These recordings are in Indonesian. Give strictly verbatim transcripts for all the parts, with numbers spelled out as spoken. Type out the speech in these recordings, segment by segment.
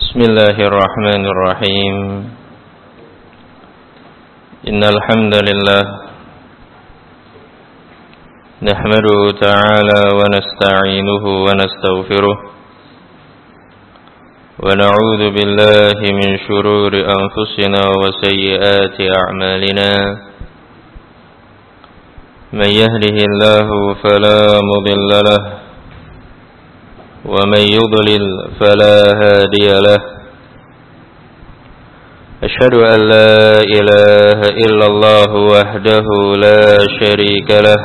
Bismillahirrahmanirrahim. Innal hamdalillah nahmaduhu ta'ala wa nasta'inuhu wa nastaghfiruh wa na'udzu billahi min shururi anfusina wa sayyiati a'malina. Man yahdihillahu fala mudilla lahu wa man yudlil fala hadiya lahu. Asyhadu an la ilaha illallah wahdahu la syarika lah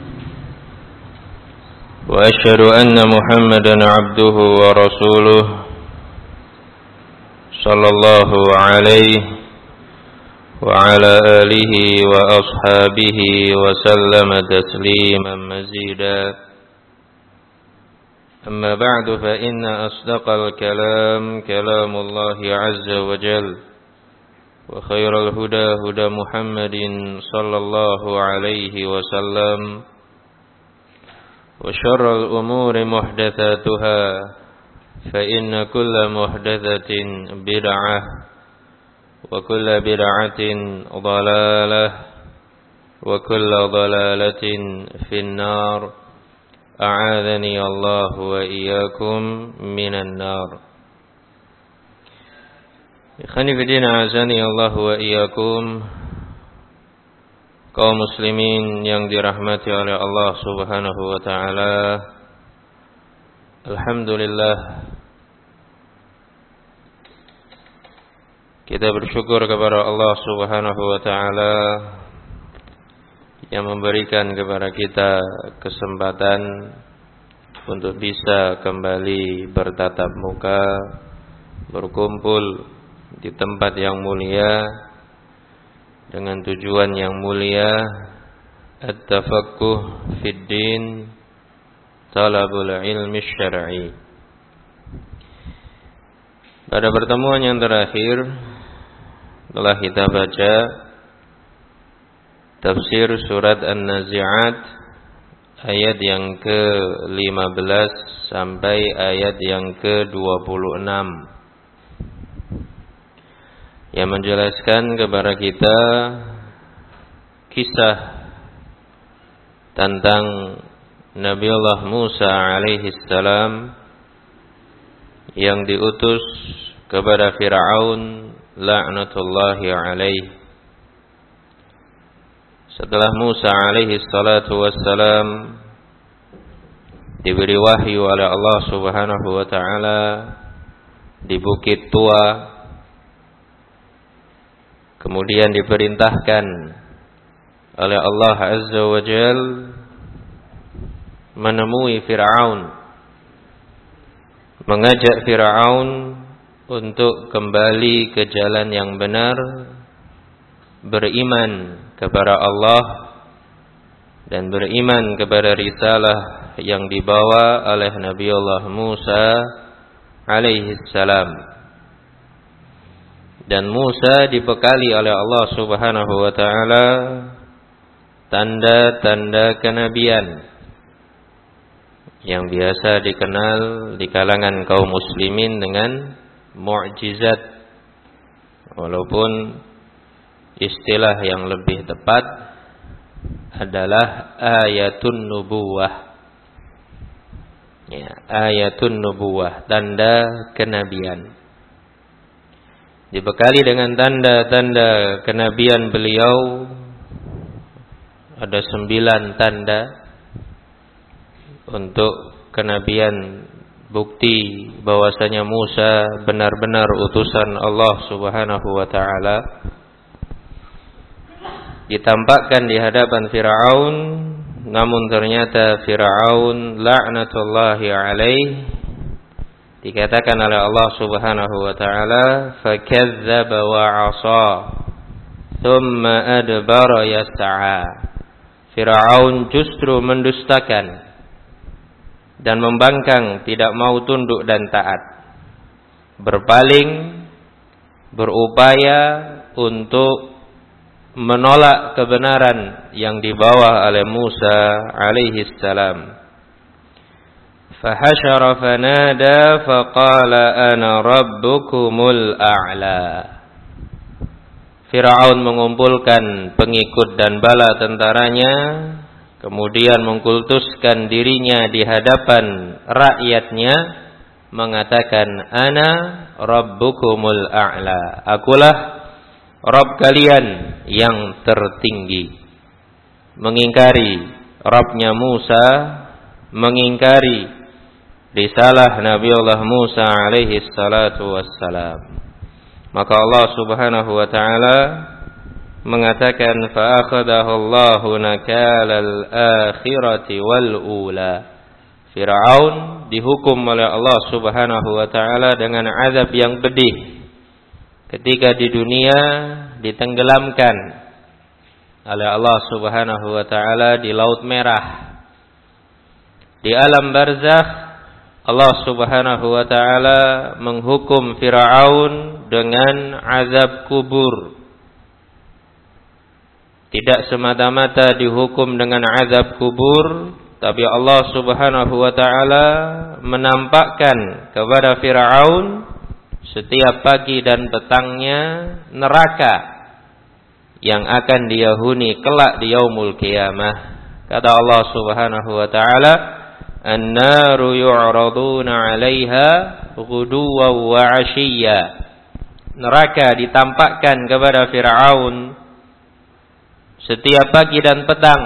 wa asyhadu anna Muhammadan abduhu wa rasuluh sallallahu alaihi wa ala alihi wa ashabihi wa sallama tasliman mazida. Amma ba'du, fa inna asdaqal kalam kalamullahi azza wa jalla wa khairal huda huda Muhammadin sallallahu alaihi wasallam wa syarral umuri muhdatsatuha fa inna kulla muhdatsatin bid'ah wa kulla bid'atin dhalalah wa kulla dhalalatin finnar. A'adzani Allah wa iyyakum minan nar. Ikhwani fillah, azani Allah wa iyyakum, kaum muslimin yang dirahmati oleh Allah Subhanahu wa taala. Alhamdulillah, kita bersyukur kepada Allah Subhanahu wa taala yang memberikan kepada kita kesempatan untuk bisa kembali bertatap muka, berkumpul di tempat yang mulia dengan tujuan yang mulia, at-tafaqquh fid din, talabul ilmi syar'i. Pada pertemuan yang terakhir telah kita baca tafsir surat An-Nazi'at ayat yang ke lima belas sampai ayat yang ke dua puluh enam, yang menjelaskan kepada kita kisah tentang Nabiullah Musa alaihi salam yang diutus kepada Fir'aun la'natullahi alaihi. Setelah Musa alaihi salatu wassalam diberi wahyu oleh Allah Subhanahu wa taala di Bukit Tua, kemudian diperintahkan oleh Allah Azza wa Jal menemui Fir'aun, mengajak Fir'aun untuk kembali ke jalan yang benar, beriman kepada Allah dan beriman kepada risalah yang dibawa oleh Nabiullah Musa alaihi salam. Dan Musa dibekali oleh Allah Subhanahu wa taala tanda-tanda kenabian yang biasa dikenal di kalangan kaum muslimin dengan mukjizat, walaupun istilah yang lebih tepat adalah ayatun nubuwah. Ya, ayatun nubuwah, tanda kenabian. Dibekali dengan tanda-tanda kenabian beliau, ada sembilan tanda untuk kenabian, bukti bahwasanya Musa benar-benar utusan Allah Subhanahu wa taala. Ditampakkan di hadapan Fir'aun, namun ternyata Fir'aun la'natullahi alaihi, dikatakan oleh Allah Subhanahu wa taala, fakadzdzaba wa 'asa thumma adbara yas'a. Fir'aun justru mendustakan dan membangkang, tidak mau tunduk dan taat, berpaling, berupaya untuk menolak kebenaran yang dibawa oleh Musa alaihi salam. Fahasyara fanada faqala ana rabbukumul a'la. Fir'aun mengumpulkan pengikut dan bala tentaranya, kemudian mengkultuskan dirinya di hadapan rakyatnya, mengatakan ana rabbukumul a'la. Akulah Rabb kalian yang tertinggi. Mengingkari Rabbnya Musa, mengingkari risalah Nabiullah Musa alaihi salatu wassalam. Maka Allah Subhanahu wa taala mengatakan fa akhadahu Allahu nakalal akhirati wal ula. Firaun dihukum oleh Allah Subhanahu wa taala dengan azab yang pedih ketika di dunia ditenggelamkan oleh Allah Subhanahu wa taala di Laut Merah. Di alam barzakh Allah Subhanahu wa taala menghukum Firaun dengan azab kubur. Tidak semata-mata dihukum dengan azab kubur, tapi Allah Subhanahu wa taala menampakkan kepada Firaun setiap pagi dan petangnya neraka yang akan dia huni kelak di yaumul qiyamah. Kata Allah Subhanahu wa taala, "An-naru yu'raduna 'alaiha ghuduwan wa 'ashiyya." Neraka ditampakkan kepada Firaun setiap pagi dan petang.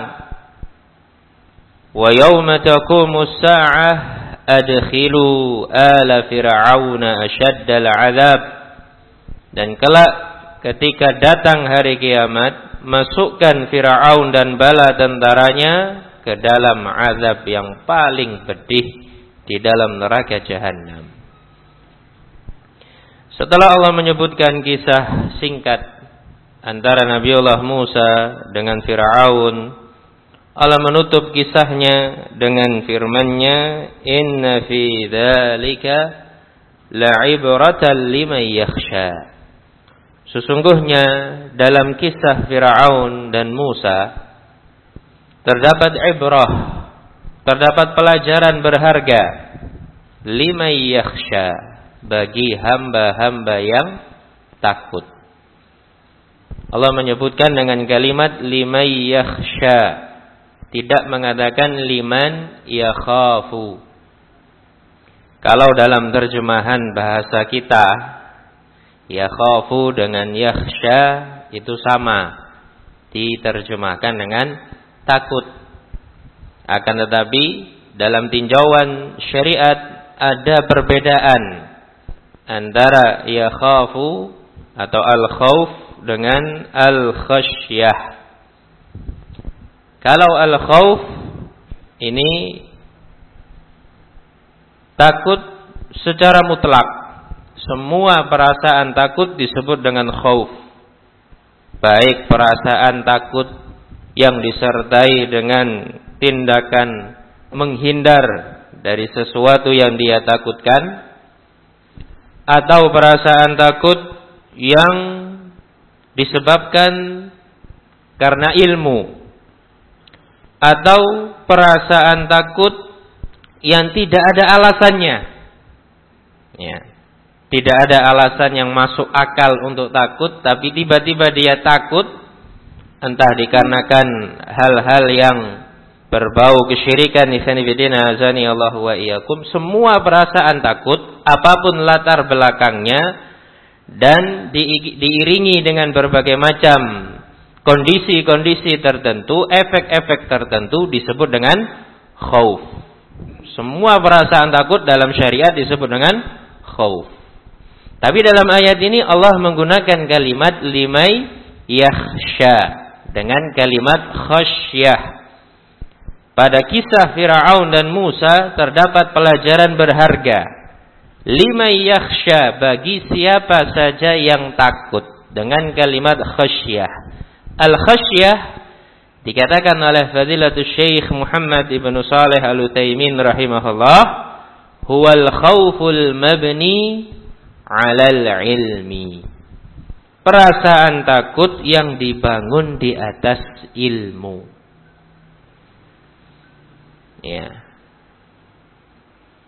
Wa yauma taqumus sa'ah adkhilu ala fir'auna asyaddal 'adzab. Dan kelak ketika datang hari kiamat, masukkan Firaun dan bala tentaranya ke dalam azab yang paling pedih di dalam neraka jahanam. Setelah Allah menyebutkan kisah singkat antara Nabiullah Musa dengan Firaun, Allah menutup kisahnya dengan firman-Nya, "Inna fi dzalika la'ibratan liman yakhsha." Sesungguhnya dalam kisah Firaun dan Musa terdapat ibrah, terdapat pelajaran berharga, liman yakhsha, bagi hamba-hamba yang takut. Allah menyebutkan dengan kalimat liman yakhsha, tidak mengatakan liman yakhafu. Kalau dalam terjemahan bahasa kita, yakhafu dengan yakhsha itu sama, diterjemahkan dengan takut. Akan tetapi dalam tinjauan syariat ada perbedaan antara yakhafu atau al-khauf dengan al-khasyah. Kalau al-khauf ini takut secara mutlak, semua perasaan takut disebut dengan khauf. Baik perasaan takut yang disertai dengan tindakan menghindar dari sesuatu yang dia takutkan, atau perasaan takut yang disebabkan karena ilmu, atau perasaan takut yang tidak ada alasannya. Ya, tidak ada alasan yang masuk akal untuk takut, tapi tiba-tiba dia takut, entah dikarenakan hal-hal yang berbau kesyirikan, isanibidina azani Allah wa iyyakum. Semua perasaan takut, apapun latar belakangnya, dan di, diiringi dengan berbagai macam kondisi-kondisi tertentu, efek-efek tertentu, disebut dengan khauf. Semua perasaan takut dalam syariat disebut dengan khauf. Tapi dalam ayat ini Allah menggunakan kalimat limai yakhsha dengan kalimat khasyah. Pada kisah Firaun dan Musa terdapat pelajaran berharga. Limai yakhsha, bagi siapa saja yang takut, dengan kalimat khasyah. Al-khasyah dikatakan oleh Fadilatul Syekh Muhammad ibn Saleh Al-Utsaimin rahimahullah, huwal khawful mabni 'alal ilmi. Perasaan takut yang dibangun di atas ilmu. Ya.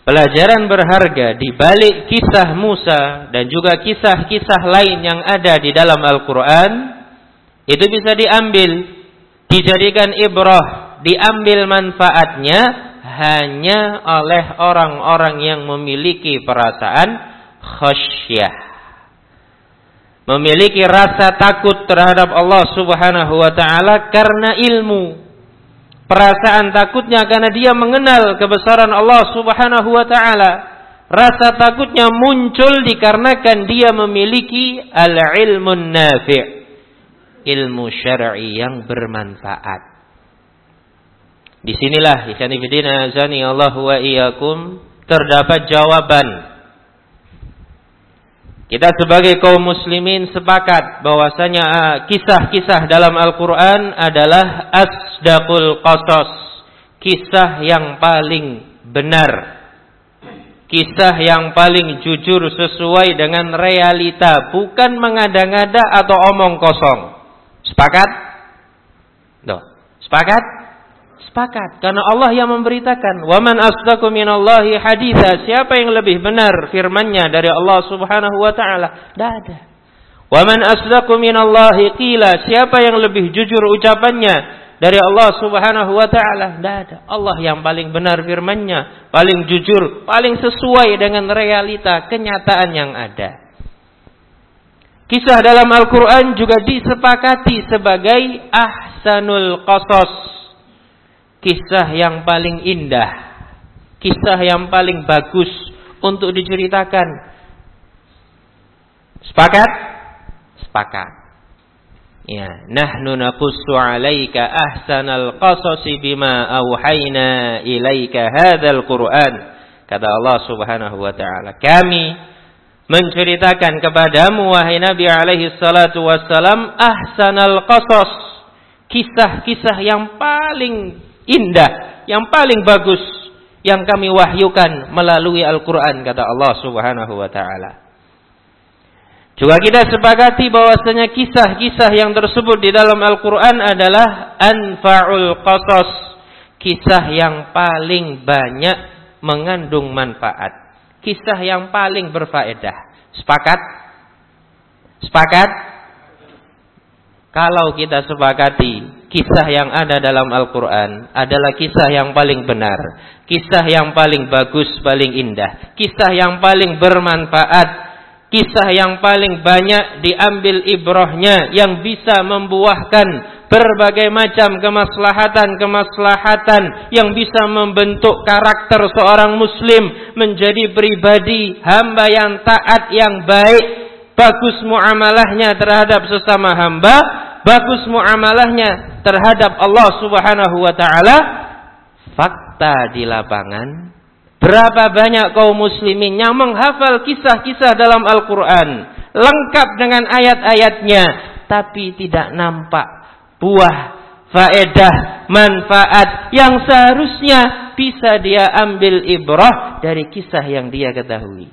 pelajaran berharga di balik kisah Musa dan juga kisah-kisah lain yang ada di dalam Al-Quran, itu bisa diambil, dijadikan ibrah, diambil manfaatnya hanya oleh orang-orang yang memiliki perasaan khasyah, memiliki rasa takut terhadap Allah Subhanahu wa ta'ala karena ilmu. Perasaan takutnya karena dia mengenal kebesaran Allah Subhanahu wa ta'ala. Rasa takutnya muncul dikarenakan dia memiliki al-ilmun nafi', ilmu syar'i yang bermanfaat. Disinilah ikhwan fillah azani Allah wa iyyakum terdapat jawaban. Kita sebagai kaum muslimin sepakat bahwasanya kisah-kisah dalam Al-Quran adalah asdaqul qasas, kisah yang paling benar, kisah yang paling jujur sesuai dengan realita, bukan mengada-ngada atau omong kosong. Sepakat? Tuh, sepakat? Sepakat, karena Allah yang memberitakan, wa man asdaqu minallahi haditha, siapa yang lebih benar firman-Nya dari Allah Subhanahu wa taala? Tidak ada. Wa man asdaqu minallahi qila, siapa yang lebih jujur ucapannya dari Allah Subhanahu wa taala? Tidak ada. Allah yang paling benar firman-Nya, paling jujur, paling sesuai dengan realita kenyataan yang ada. Kisah dalam Al-Quran juga disepakati sebagai ahsanul qasas, kisah yang paling indah, kisah yang paling bagus untuk diceritakan. Sepakat? Sepakat. Ya, nahnu naqussu 'alaika ahsanal qasasi bima auhayna ilaika hadzal Qur'an. Kata Allah Subhanahu wa taala, kami menceritakan kepadamu wahai Nabi alaihi salatu wassalam ahsanal qasas, kisah-kisah yang paling indah, yang paling bagus yang kami wahyukan melalui Al-Quran, kata Allah Subhanahu wa ta'ala. Juga kita sepakati bahwasanya kisah-kisah yang tersebut di dalam Al-Quran adalah anfa'ul qasas, kisah yang paling banyak mengandung manfaat, kisah yang paling berfaedah. Sepakat? Sepakat? Kalau kita sepakati kisah yang ada dalam Al-Quran adalah kisah yang paling benar, kisah yang paling bagus, paling indah, kisah yang paling bermanfaat, kisah yang paling banyak diambil ibrahnya, yang bisa membuahkan berbagai macam kemaslahatan-kemaslahatan, yang bisa membentuk karakter seorang muslim menjadi pribadi hamba yang taat, yang baik, bagus muamalahnya terhadap sesama hamba, bagus muamalahnya terhadap Allah Subhanahu wa ta'ala. Fakta di lapangan, berapa banyak kaum muslimin yang menghafal kisah-kisah dalam Al-Quran, lengkap dengan ayat-ayatnya, tapi tidak nampak buah, faedah, manfaat yang seharusnya bisa dia ambil ibrah dari kisah yang dia ketahui.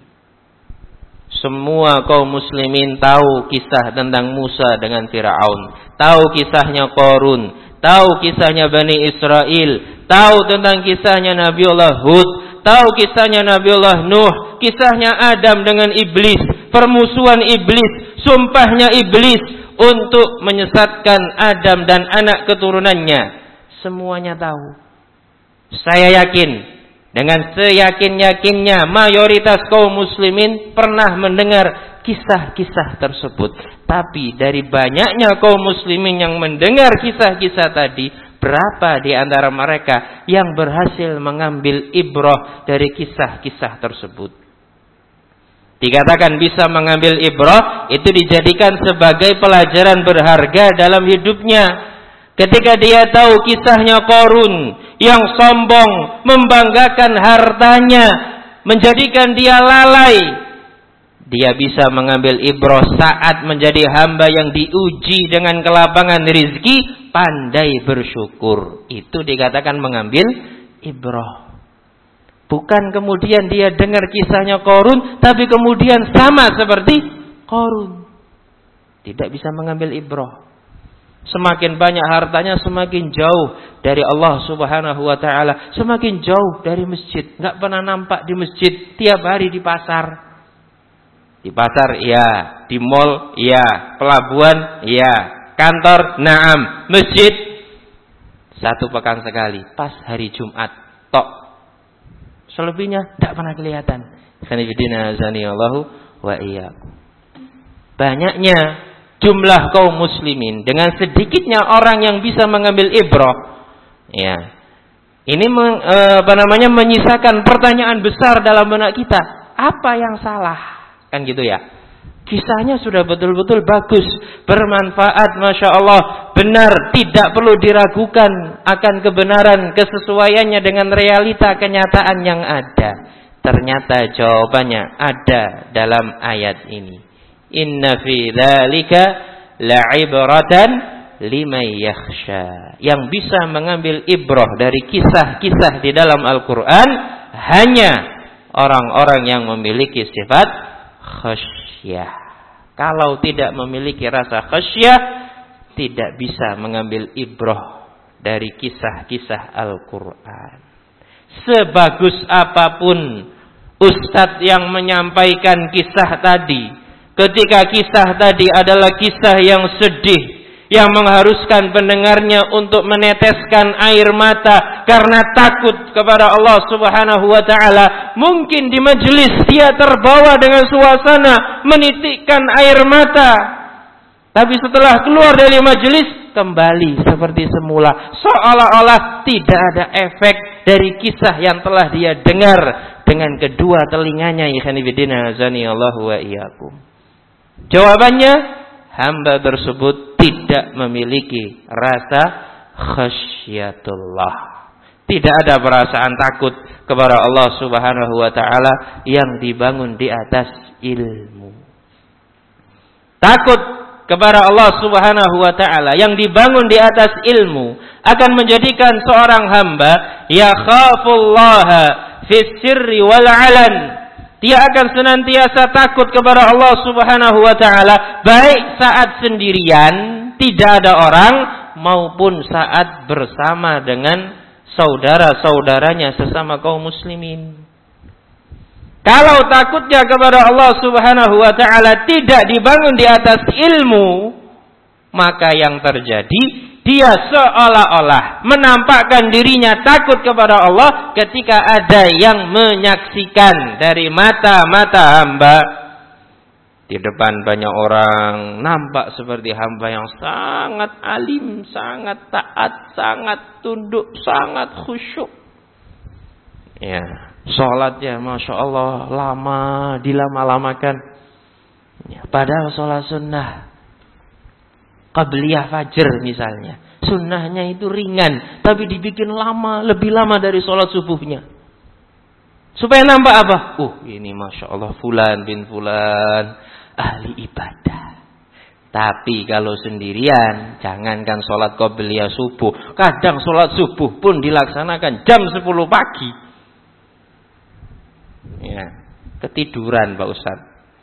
Semua kaum muslimin tahu kisah tentang Musa dengan Fir'aun, tahu kisahnya Qarun, tahu kisahnya Bani Israel, tahu tentang kisahnya Nabiullah Hud, tahu kisahnya Nabiullah Nuh, kisahnya Adam dengan iblis, permusuhan iblis, sumpahnya iblis untuk menyesatkan Adam dan anak keturunannya. Semuanya tahu. Saya yakin, dengan seyakin-yakinnya mayoritas kaum muslimin pernah mendengar kisah-kisah tersebut. Tapi dari banyaknya kaum muslimin yang mendengar kisah-kisah tadi, berapa di antara mereka yang berhasil mengambil ibrah dari kisah-kisah tersebut? Dikatakan bisa mengambil ibrah, itu dijadikan sebagai pelajaran berharga dalam hidupnya. Ketika dia tahu kisahnya Qarun yang sombong, membanggakan hartanya, menjadikan dia lalai, dia bisa mengambil ibrah saat menjadi hamba yang diuji dengan kelapangan rizki, pandai bersyukur. Itu dikatakan mengambil ibrah. Bukan kemudian dia dengar kisahnya Qarun, tapi kemudian sama seperti Qarun, tidak bisa mengambil ibrah. Semakin banyak hartanya, semakin jauh dari Allah Subhanahu wa taala, semakin jauh dari masjid. Enggak pernah nampak di masjid, tiap hari di pasar. Di pasar iya, di mall iya, pelabuhan iya, kantor na'am, masjid satu pekan sekali, pas hari Jumat tok. Selebihnya enggak pernah kelihatan. Khanifidina azanillahu wa iyyakum. Banyaknya jumlah kaum muslimin dengan sedikitnya orang yang bisa mengambil ibrah. Ya. Ini meng, e, apa namanya menyisakan pertanyaan besar dalam benak kita. Apa yang salah? Kan gitu ya. Kisahnya sudah betul-betul bagus, bermanfaat, Masya Allah, benar, tidak perlu diragukan akan kebenaran, kesesuaiannya dengan realita kenyataan yang ada. Ternyata jawabannya ada dalam ayat ini. Inna fi dzalika la'ibratan liman yakhsha. Yang bisa mengambil ibrah dari kisah-kisah di dalam Al-Qur'an hanya orang-orang yang memiliki sifat khasyah. Kalau tidak memiliki rasa khasyah, tidak bisa mengambil ibrah dari kisah-kisah Al-Qur'an. Sebagus apapun ustadz yang menyampaikan kisah tadi, ketika kisah tadi adalah kisah yang sedih, yang mengharuskan pendengarnya untuk meneteskan air mata karena takut kepada Allah Subhanahu wa taala, mungkin di majelis dia terbawa dengan suasana menitikkan air mata, tapi setelah keluar dari majelis kembali seperti semula, seolah-olah tidak ada efek dari kisah yang telah dia dengar dengan kedua telinganya. Ikhwanifidina azanillahu wa iyyakum. Jawabannya, hamba tersebut tidak memiliki rasa khasyatullah. Tidak ada perasaan takut kepada Allah Subhanahu wa taala yang dibangun di atas ilmu. Takut kepada Allah Subhanahu wa taala yang dibangun di atas ilmu akan menjadikan seorang hamba yakhafullaha fis sirri wal alan. Dia akan senantiasa takut kepada Allah Subhanahu wa taala baik saat sendirian, tidak ada orang, maupun saat bersama dengan saudara-saudaranya sesama kaum muslimin. Kalau takutnya kepada Allah Subhanahu wa taala tidak dibangun di atas ilmu, maka yang terjadi dia seolah-olah menampakkan dirinya takut kepada Allah ketika ada yang menyaksikan dari mata-mata hamba. Di depan banyak orang nampak seperti hamba yang sangat alim, sangat taat, sangat tunduk, sangat khusyuk. Ya, sholatnya Masya Allah lama, dilama-lamakan. Ya, padahal sholat sunnah qabliyah fajr misalnya, sunnahnya itu ringan, tapi dibikin lama, lebih lama dari sholat subuhnya. Supaya nampak apa? Uh, ini Masya Allah fulan bin fulan, ahli ibadah. Tapi kalau sendirian, jangankan sholat qabliyah subuh, kadang sholat subuh pun dilaksanakan jam sepuluh pagi. Ya, ketiduran Pak Ustaz.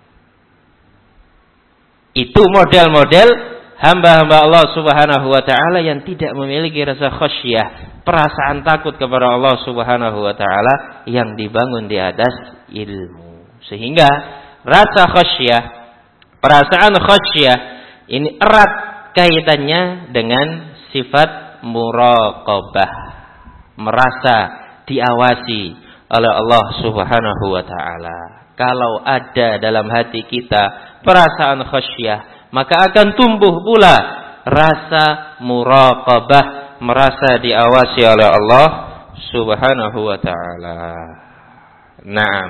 Itu model-model hamba-hamba Allah Subhanahu wa taala yang tidak memiliki rasa khasyah, perasaan takut kepada Allah Subhanahu wa taala yang dibangun di atas ilmu. Sehingga rasa khasyah, perasaan khasyah ini erat kaitannya dengan sifat muraqabah, merasa diawasi oleh Allah Subhanahu wa taala. Kalau ada dalam hati kita perasaan khasyah, maka akan tumbuh pula rasa muraqabah, merasa diawasi oleh Allah Subhanahu wa taala. Naam.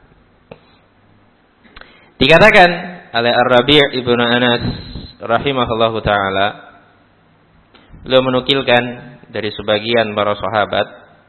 Dikatakan oleh Ar-Rabi' Ibnu Anas rahimahullahu taala, beliau menukilkan dari sebagian para sahabat,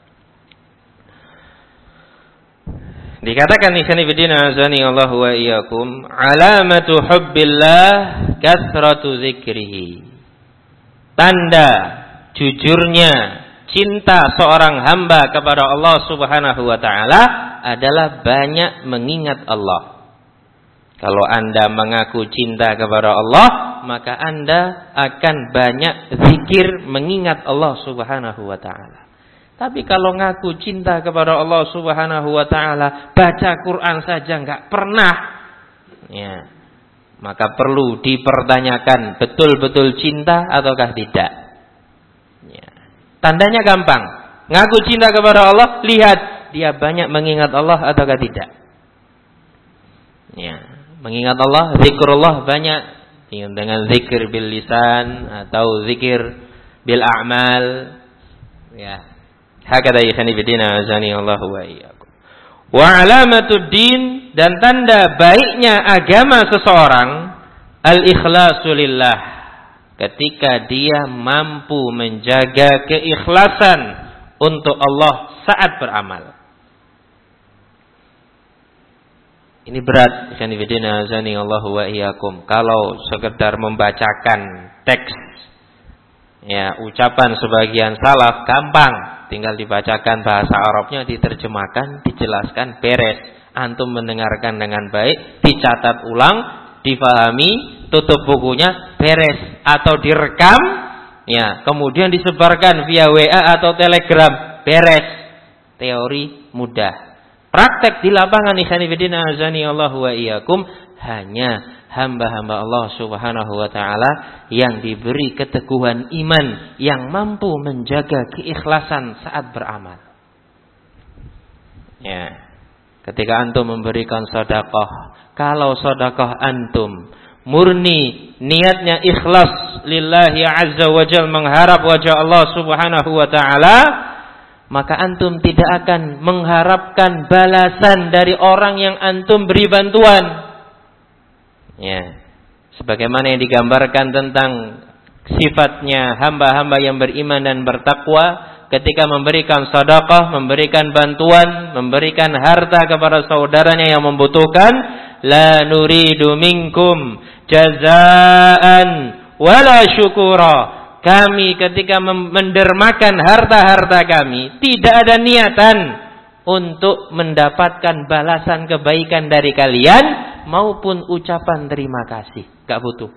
dikatakan ikhwan fillah azani Allah wa iyyakum, alamatu hubbillah kathratu dzikrihi. Tanda jujurnya cinta seorang hamba kepada Allah Subhanahu wa taala adalah banyak mengingat Allah. Kalau Anda mengaku cinta kepada Allah, maka Anda akan banyak zikir mengingat Allah Subhanahu wa taala. Tapi kalau ngaku cinta kepada Allah Subhanahu wa taala, baca Quran saja enggak pernah, ya, maka perlu dipertanyakan betul-betul cinta ataukah tidak. Ya. Tandanya gampang. Ngaku cinta kepada Allah, lihat dia banyak mengingat Allah ataukah tidak. Ya, mengingat Allah, zikrullah banyak dengan zikir bil lisan atau zikir bil a'mal. Ya. Hakada ikhani bidina azani Allah wa iyyakum. Wa alamatud din, dan tanda baiknya agama seseorang al-ikhlasu lillah, ketika dia mampu menjaga keikhlasan untuk Allah saat beramal. Ini berat, ikhwan fillah azani Allah wa iyyakum. Kalau sekedar membacakan teks, ya, ucapan sebagian salaf gampang. Tinggal dibacakan bahasa Arabnya, diterjemahkan, dijelaskan, beres. Antum mendengarkan dengan baik, dicatat ulang, difahami, tutup bukunya, beres. Atau direkam, ya, kemudian disebarkan via W A atau Telegram, beres. Teori mudah. Praktek di lapangan ikhwan fillah azani Allah wa iyyakum hanya hamba-hamba Allah Subhanahu wa taala yang diberi keteguhan iman, yang mampu menjaga keikhlasan saat beramal. Ya. Ketika antum memberikan sedekah, kalau sedekah antum murni niatnya ikhlas lillahi azza wa jalla, mengharap wajah Allah Subhanahu wa taala, maka antum tidak akan mengharapkan balasan dari orang yang antum beri bantuan. Ya, sebagaimana yang digambarkan tentang sifatnya hamba-hamba yang beriman dan bertakwa, ketika memberikan sedekah, memberikan bantuan, memberikan harta kepada saudaranya yang membutuhkan, la nuridu minkum jazaan wala syukura. Kami ketika mendermakan harta-harta kami, tidak ada niatan untuk mendapatkan balasan kebaikan dari kalian maupun ucapan terima kasih, gak butuh.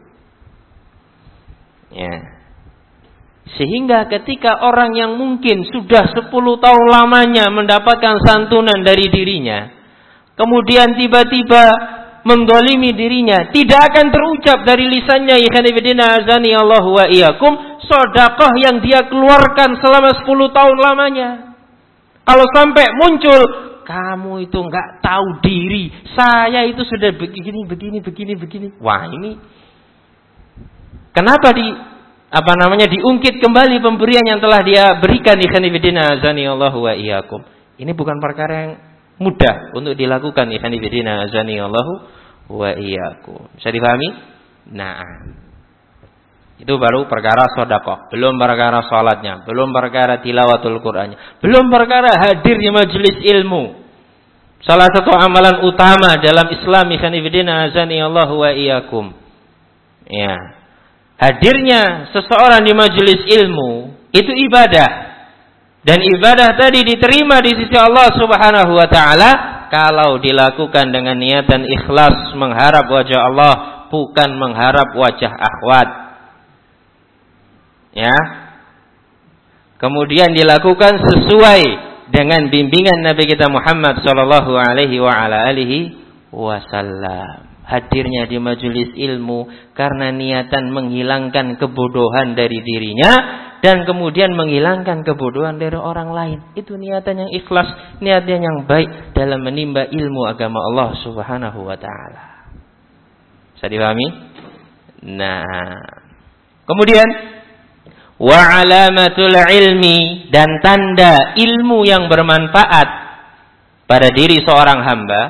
Ya. Sehingga ketika orang yang mungkin sudah sepuluh tahun lamanya mendapatkan santunan dari dirinya, kemudian tiba-tiba menggolimi dirinya, tidak akan terucap dari lisannya ikhwanifidina azani Allah wa iyyakum sedekah yang dia keluarkan selama sepuluh tahun lamanya. Kalau sampai muncul, kamu itu enggak tahu diri, saya itu sudah begini, begini, begini, begini. Wah, ini kenapa di apa namanya diungkit kembali pemberian yang telah dia berikan ikhwanifidina azani Allah wa iyyakum. Ini bukan perkara yang mudah untuk dilakukan ikhwanifidina azani Allah wa iyyakum. Bisa dipahami? Nah, itu baru perkara sedekah, belum perkara salatnya, belum perkara tilawatul Qur'annya, belum perkara hadir di majelis ilmu. Salah satu amalan utama dalam Islam ikhwanifidina azani Allah wa iyyakum. Ya. Hadirnya seseorang di majelis ilmu itu ibadah. Dan ibadah tadi diterima di sisi Allah Subhanahu wa taala kalau dilakukan dengan niatan ikhlas mengharap wajah Allah, bukan mengharap wajah akhwat. Ya. Kemudian dilakukan sesuai dengan bimbingan Nabi kita Muhammad sallallahu alaihi wa ala alihi wasallam. Hadirnya di majelis ilmu karena niatan menghilangkan kebodohan dari dirinya dan kemudian menghilangkan kebodohan dari orang lain. Itu niatan yang ikhlas, niatan yang baik dalam menimba ilmu agama Allah Subhanahu wa taala. Bisa dipahami? Nah, kemudian wa alamatul ilmi, dan tanda ilmu yang bermanfaat pada diri seorang hamba,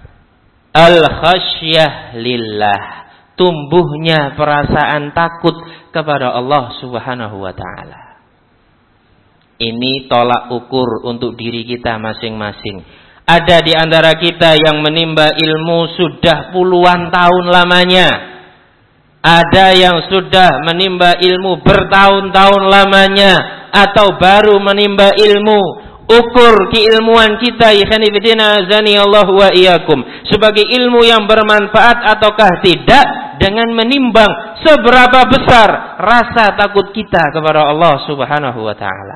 al-khasyah lillah, tumbuhnya perasaan takut kepada Allah Subhanahu wa taala. Ini tolak ukur untuk diri kita masing-masing. Ada di antara kita yang menimba ilmu sudah puluhan tahun lamanya. Ada yang sudah menimba ilmu bertahun-tahun lamanya, atau baru menimba ilmu. Ukur keilmuan kita ikhwanifidina azani Allah wa iyyakum sebagai ilmu yang bermanfaat ataukah tidak dengan menimbang seberapa besar rasa takut kita kepada Allah Subhanahu wa taala.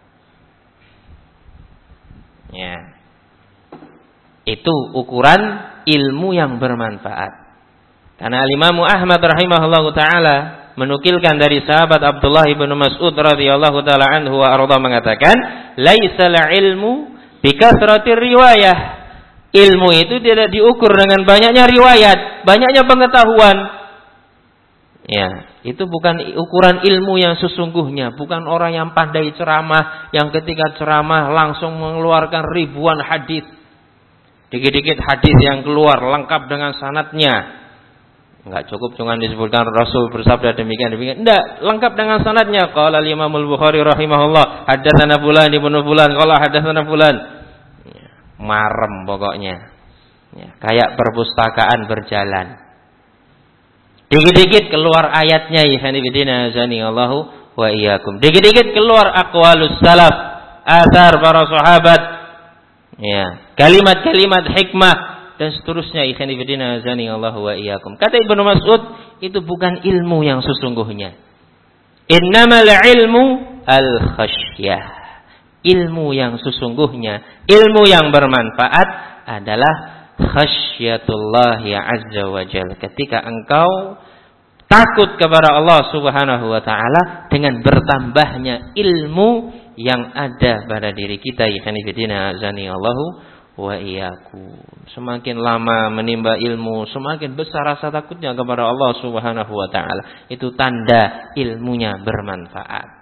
Ya. Itu ukuran ilmu yang bermanfaat. Karena Imam Ahmad rahimahullahu taala menukilkan dari sahabat Abdullah bin Mas'ud radhiyallahu taala anhu wa arda mengatakan, "Laisal ilmu bikasratir riwayah." Ilmu itu tidak diukur dengan banyaknya riwayat, banyaknya pengetahuan. Ya, itu bukan ukuran ilmu yang sesungguhnya, bukan orang yang pandai ceramah, yang ketika ceramah langsung mengeluarkan ribuan hadis. Dikit-dikit hadis yang keluar lengkap dengan sanadnya. Enggak cukup cuma disebutkan Rasul bersabda demikian demikian. Enggak, lengkap dengan sanadnya. Qala Imam Al-Bukhari rahimahullah, haddatsana fulan ibnu fulan, qala haddatsana fulan. Marem pokoknya. Ya, kayak perpustakaan berjalan. Dikit-dikit keluar ayatnya, ikhwanifidina azani Allahu wa iyyakum. Dikit-dikit keluar aqwalus salaf, athar para sahabat. Ya, kalimat-kalimat hikmah dan seterusnya, ikhwanifidina azani Allahu wa iyyakum. Kata Ibnu Mas'ud, itu bukan ilmu yang sesungguhnya. Innamal ilmu al-khasyah. Ilmu yang sesungguhnya, ilmu yang bermanfaat adalah khasyatullah ya azza wa jalla. Ketika engkau takut kepada Allah Subhanahu wa taala dengan bertambahnya ilmu yang ada pada diri kita. Ikhwanifidina azani Allahu wa iyyakum. Semakin lama menimba ilmu, semakin besar rasa takutnya kepada Allah Subhanahu wa taala. Itu tanda ilmunya bermanfaat.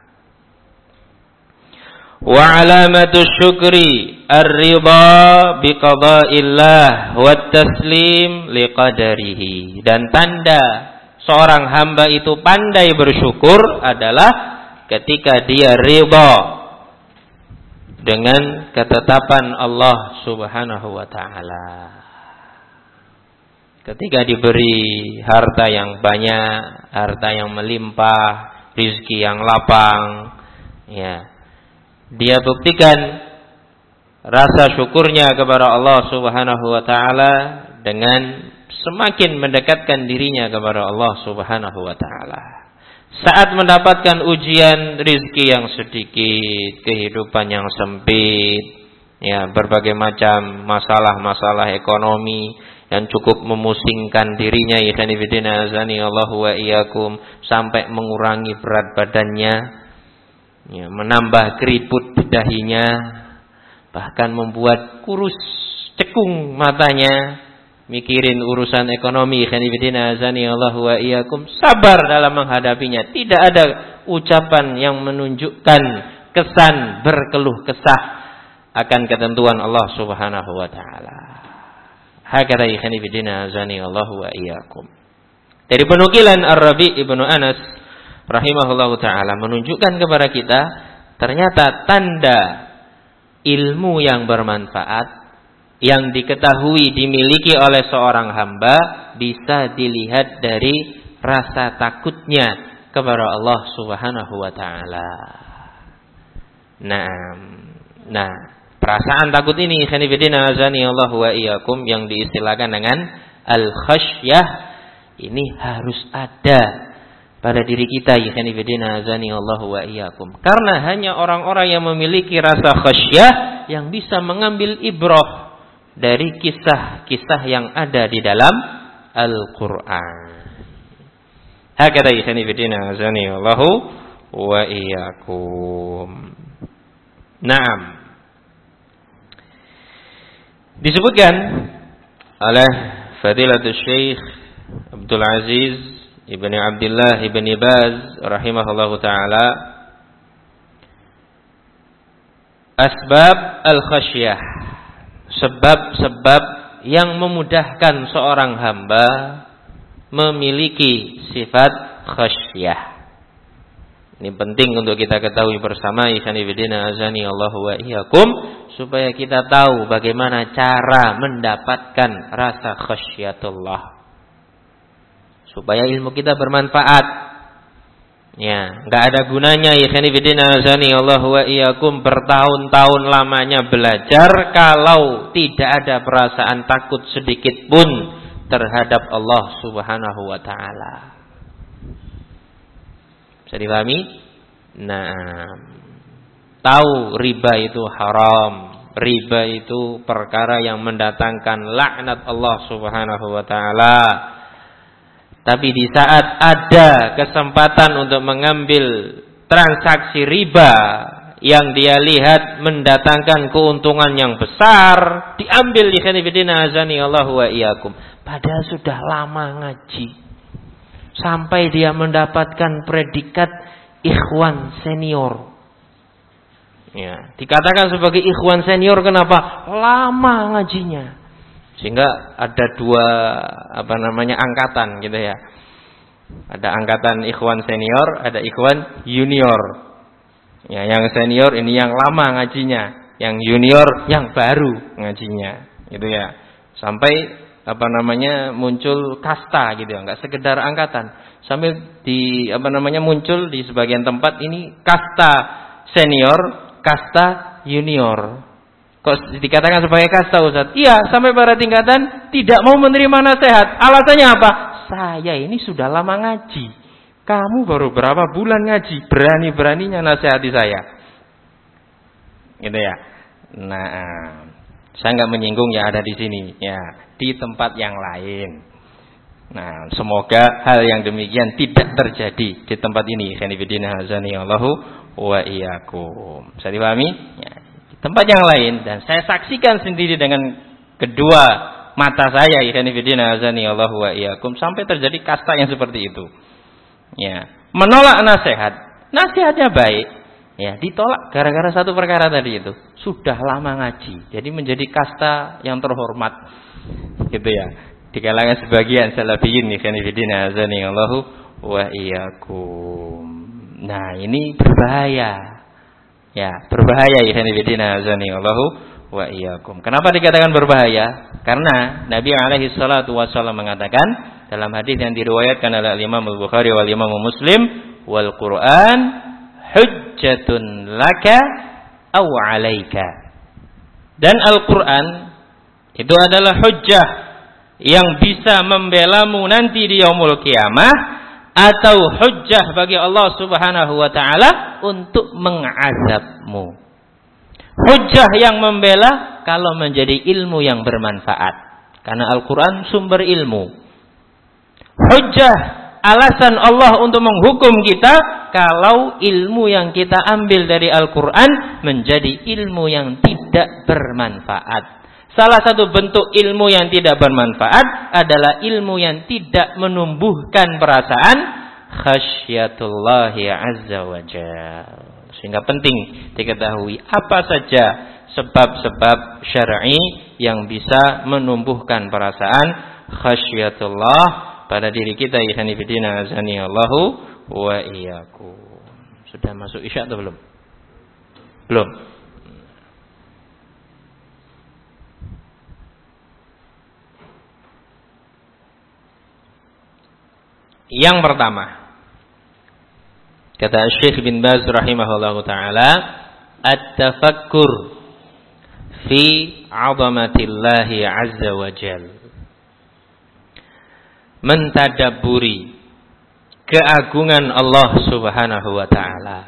Wa alamatu syukri ar-ridha biqada'illah wa taslim liqadarihi. Dan tanda seorang hamba itu pandai bersyukur adalah ketika dia ridha dengan ketetapan Allah Subhanahu wa taala. Ketika diberi harta yang banyak, harta yang melimpah, rezeki yang lapang, ya, dia buktikan rasa syukurnya kepada Allah Subhanahu wa taala dengan semakin mendekatkan dirinya kepada Allah Subhanahu wa taala. Saat mendapatkan ujian rezeki yang sedikit, kehidupan yang sempit, ya, berbagai macam masalah-masalah ekonomi yang cukup memusingkan dirinya, ikhwanifidina azani Allahu wa iyyakum, sampai mengurangi berat badannya, ya, menambah keriput di dahinya, bahkan membuat kurus cekung matanya, mikirin urusan ekonomi, khanifidina azani Allahu wa iyyakum, sabar dalam menghadapinya. Tidak ada ucapan yang menunjukkan kesan berkeluh kesah akan ketentuan Allah Subhanahu wa taala. Hakata khanifidina azani Allahu wa iyyakum. Dari penukilan Ar-Rabi' Ibnu Anas rahimahullahu ta'ala menunjukkan kepada kita ternyata tanda ilmu yang bermanfaat yang diketahui dimiliki oleh seorang hamba bisa dilihat dari rasa takutnya kepada Allah Subhanahu wa ta'ala. Nah, nah, perasaan takut ini khanifidina azani Allah wa iyyakum yang diistilahkan dengan al-khasyah ini harus ada pada diri kita, ikhwanifidina azani Allah wa iyyakum. Karena hanya orang-orang yang memiliki rasa khasyah yang bisa mengambil ibrah dari kisah-kisah yang ada di dalam Al-Qur'an. Hakada ikhwanifidina azani Allah wa iyyakum. Naam. Disebutkan oleh Fadilatul Syekh Abdul Aziz Ibn Abdullah Ibn Baz rahimahullahu ta'ala, asbab al-khasyah, sebab-sebab yang memudahkan seorang hamba memiliki sifat khasyah. Ini penting untuk kita ketahui bersama, ikhwanifidina azani Allahu wa iyyakum, supaya kita tahu bagaimana cara mendapatkan rasa khasyatullah, supaya ilmu kita bermanfaat. Ya, enggak ada gunanya ikhwanifidina azani Allahu wa iyyakum bertahun-tahun lamanya belajar kalau tidak ada perasaan takut sedikit pun terhadap Allah Subhanahu wa taala. Bisa dipahami? Nah, tahu riba itu haram. Riba itu perkara yang mendatangkan laknat Allah Subhanahu wa taala. Tapi di saat ada kesempatan untuk mengambil transaksi riba yang dia lihat mendatangkan keuntungan yang besar, diambil di khanifidina azani Allah wa iyyakum. Padahal sudah lama ngaji, sampai dia mendapatkan predikat ikhwan senior. Ya, dikatakan sebagai ikhwan senior kenapa? Lama ngajinya. Sehingga ada dua apa namanya angkatan gitu ya. Ada angkatan ikhwan senior, ada ikhwan junior. Ya, yang senior ini yang lama ngajinya, yang junior yang baru ngajinya, gitu ya. Sampai apa namanya muncul kasta gitu ya, enggak sekedar angkatan. Sampai di apa namanya muncul di sebagian tempat ini kasta senior, kasta junior. Kok dikatakan sebagai kasta, Ustaz? Iya, sampai pada tingkatan tidak mau menerima nasihat. Alasannya apa? Saya ini sudah lama ngaji. Kamu baru berapa bulan ngaji, berani-beraninya nasihati saya. Gitu ya. Nah, saya nggak menyinggung yang ada di sini, ya, di tempat yang lain. Nah, semoga hal yang demikian tidak terjadi di tempat ini. Khanifidina hazani Allahu wa iyyakum. Bisa dipahami? Ya, di tempat yang lain, dan saya saksikan sendiri dengan kedua mata saya, khanifidina hazani Allahu wa iyyakum, sampai terjadi kasta yang seperti itu. Ya, menolak nasihat, nasihatnya baik, ya, ditolak gara-gara satu perkara tadi itu, sudah lama ngaji, jadi menjadi kasta yang terhormat, gitu ya, di kalangan sebagian salafiyin nih, khanifidina azani Allahu wa iyyakum. Nah, ini berbahaya, ya, berbahaya ya, khanifidina azani Allahu wa iyyakum. Kenapa dikatakan berbahaya? Karena Nabi alaihi salatu wasallam mengatakan dalam hadis yang diriwayatkan oleh Imam Al-Bukhari wal Imam Muslim, wal Quran hujjatun laka aw 'alaika. Dan Al-Quran itu adalah hujjah yang bisa membelamu nanti di yaumul qiyamah, atau hujjah bagi Allah Subhanahu wa taala untuk mengazabmu. Hujjah yang membela kalau menjadi ilmu yang bermanfaat, karena Al-Quran sumber ilmu. Hujjah, alasan Allah untuk menghukum kita kalau ilmu yang kita ambil dari Al-Quran menjadi ilmu yang tidak bermanfaat. Salah satu bentuk ilmu yang tidak bermanfaat adalah ilmu yang tidak menumbuhkan perasaan khasyatullahi azza wa jalla. Sehingga penting diketahui apa saja sebab-sebab syar'i yang bisa menumbuhkan perasaan khasyatullah pada diri kita, ya khanifidina azani Allahu wa iyyakum. Sudah masuk isya atau belum? Belum. Yang pertama, kata Syekh bin Baz rahimahullahu taala, at-tafakkur fi 'azamatillahi azza wa jalla. Mentadabburi keagungan Allah Subhanahu wa taala.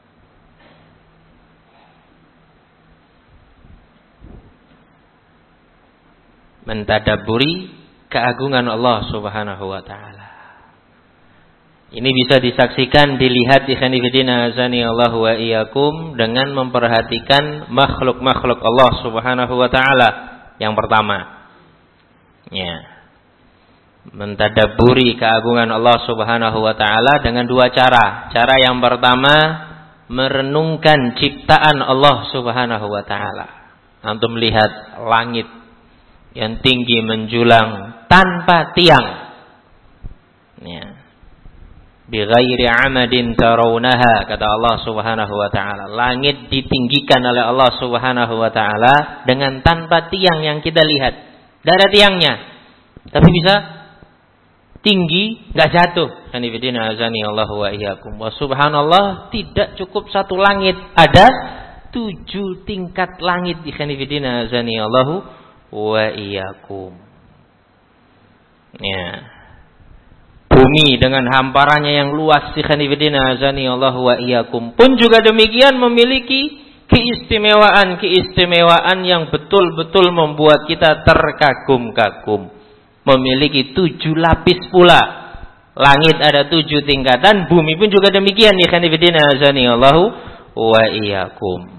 Mentadabburi keagungan Allah Subhanahu wa taala. Ini bisa disaksikan, dilihat di khanifidina azani Allah wa iyyakum dengan memperhatikan makhluk-makhluk Allah Subhanahu wa taala. Yang pertama, ya, mentadabburi keagungan Allah Subhanahu wa taala dengan dua cara. Cara yang pertama, merenungkan ciptaan Allah Subhanahu wa taala. Antum lihat langit yang tinggi menjulang tanpa tiang. Ya. Bi ghairi amadin tarawunaha, kata Allah Subhanahu wa taala. Langit ditinggikan oleh Allah Subhanahu wa taala dengan tanpa tiang yang kita lihat. Tidak ada tiangnya. Tapi bisa tinggi, enggak jatuh. Khanifidina azani Allah wa iyyakum. Wa subhanallah, tidak cukup satu langit, ada tujuh tingkat langit di khanifidina azani Allah wa iyyakum. Ya. bumi dengan hamparannya yang luas, ikhwanifidina azani Allah wa iyyakum, pun juga demikian memiliki keistimewaan-keistimewaan yang betul-betul membuat kita terkagum-kagum. Memiliki tujuh lapis pula. Langit ada tujuh tingkatan, bumi pun juga demikian, ikhwanifidina azani Allah wa iyyakum.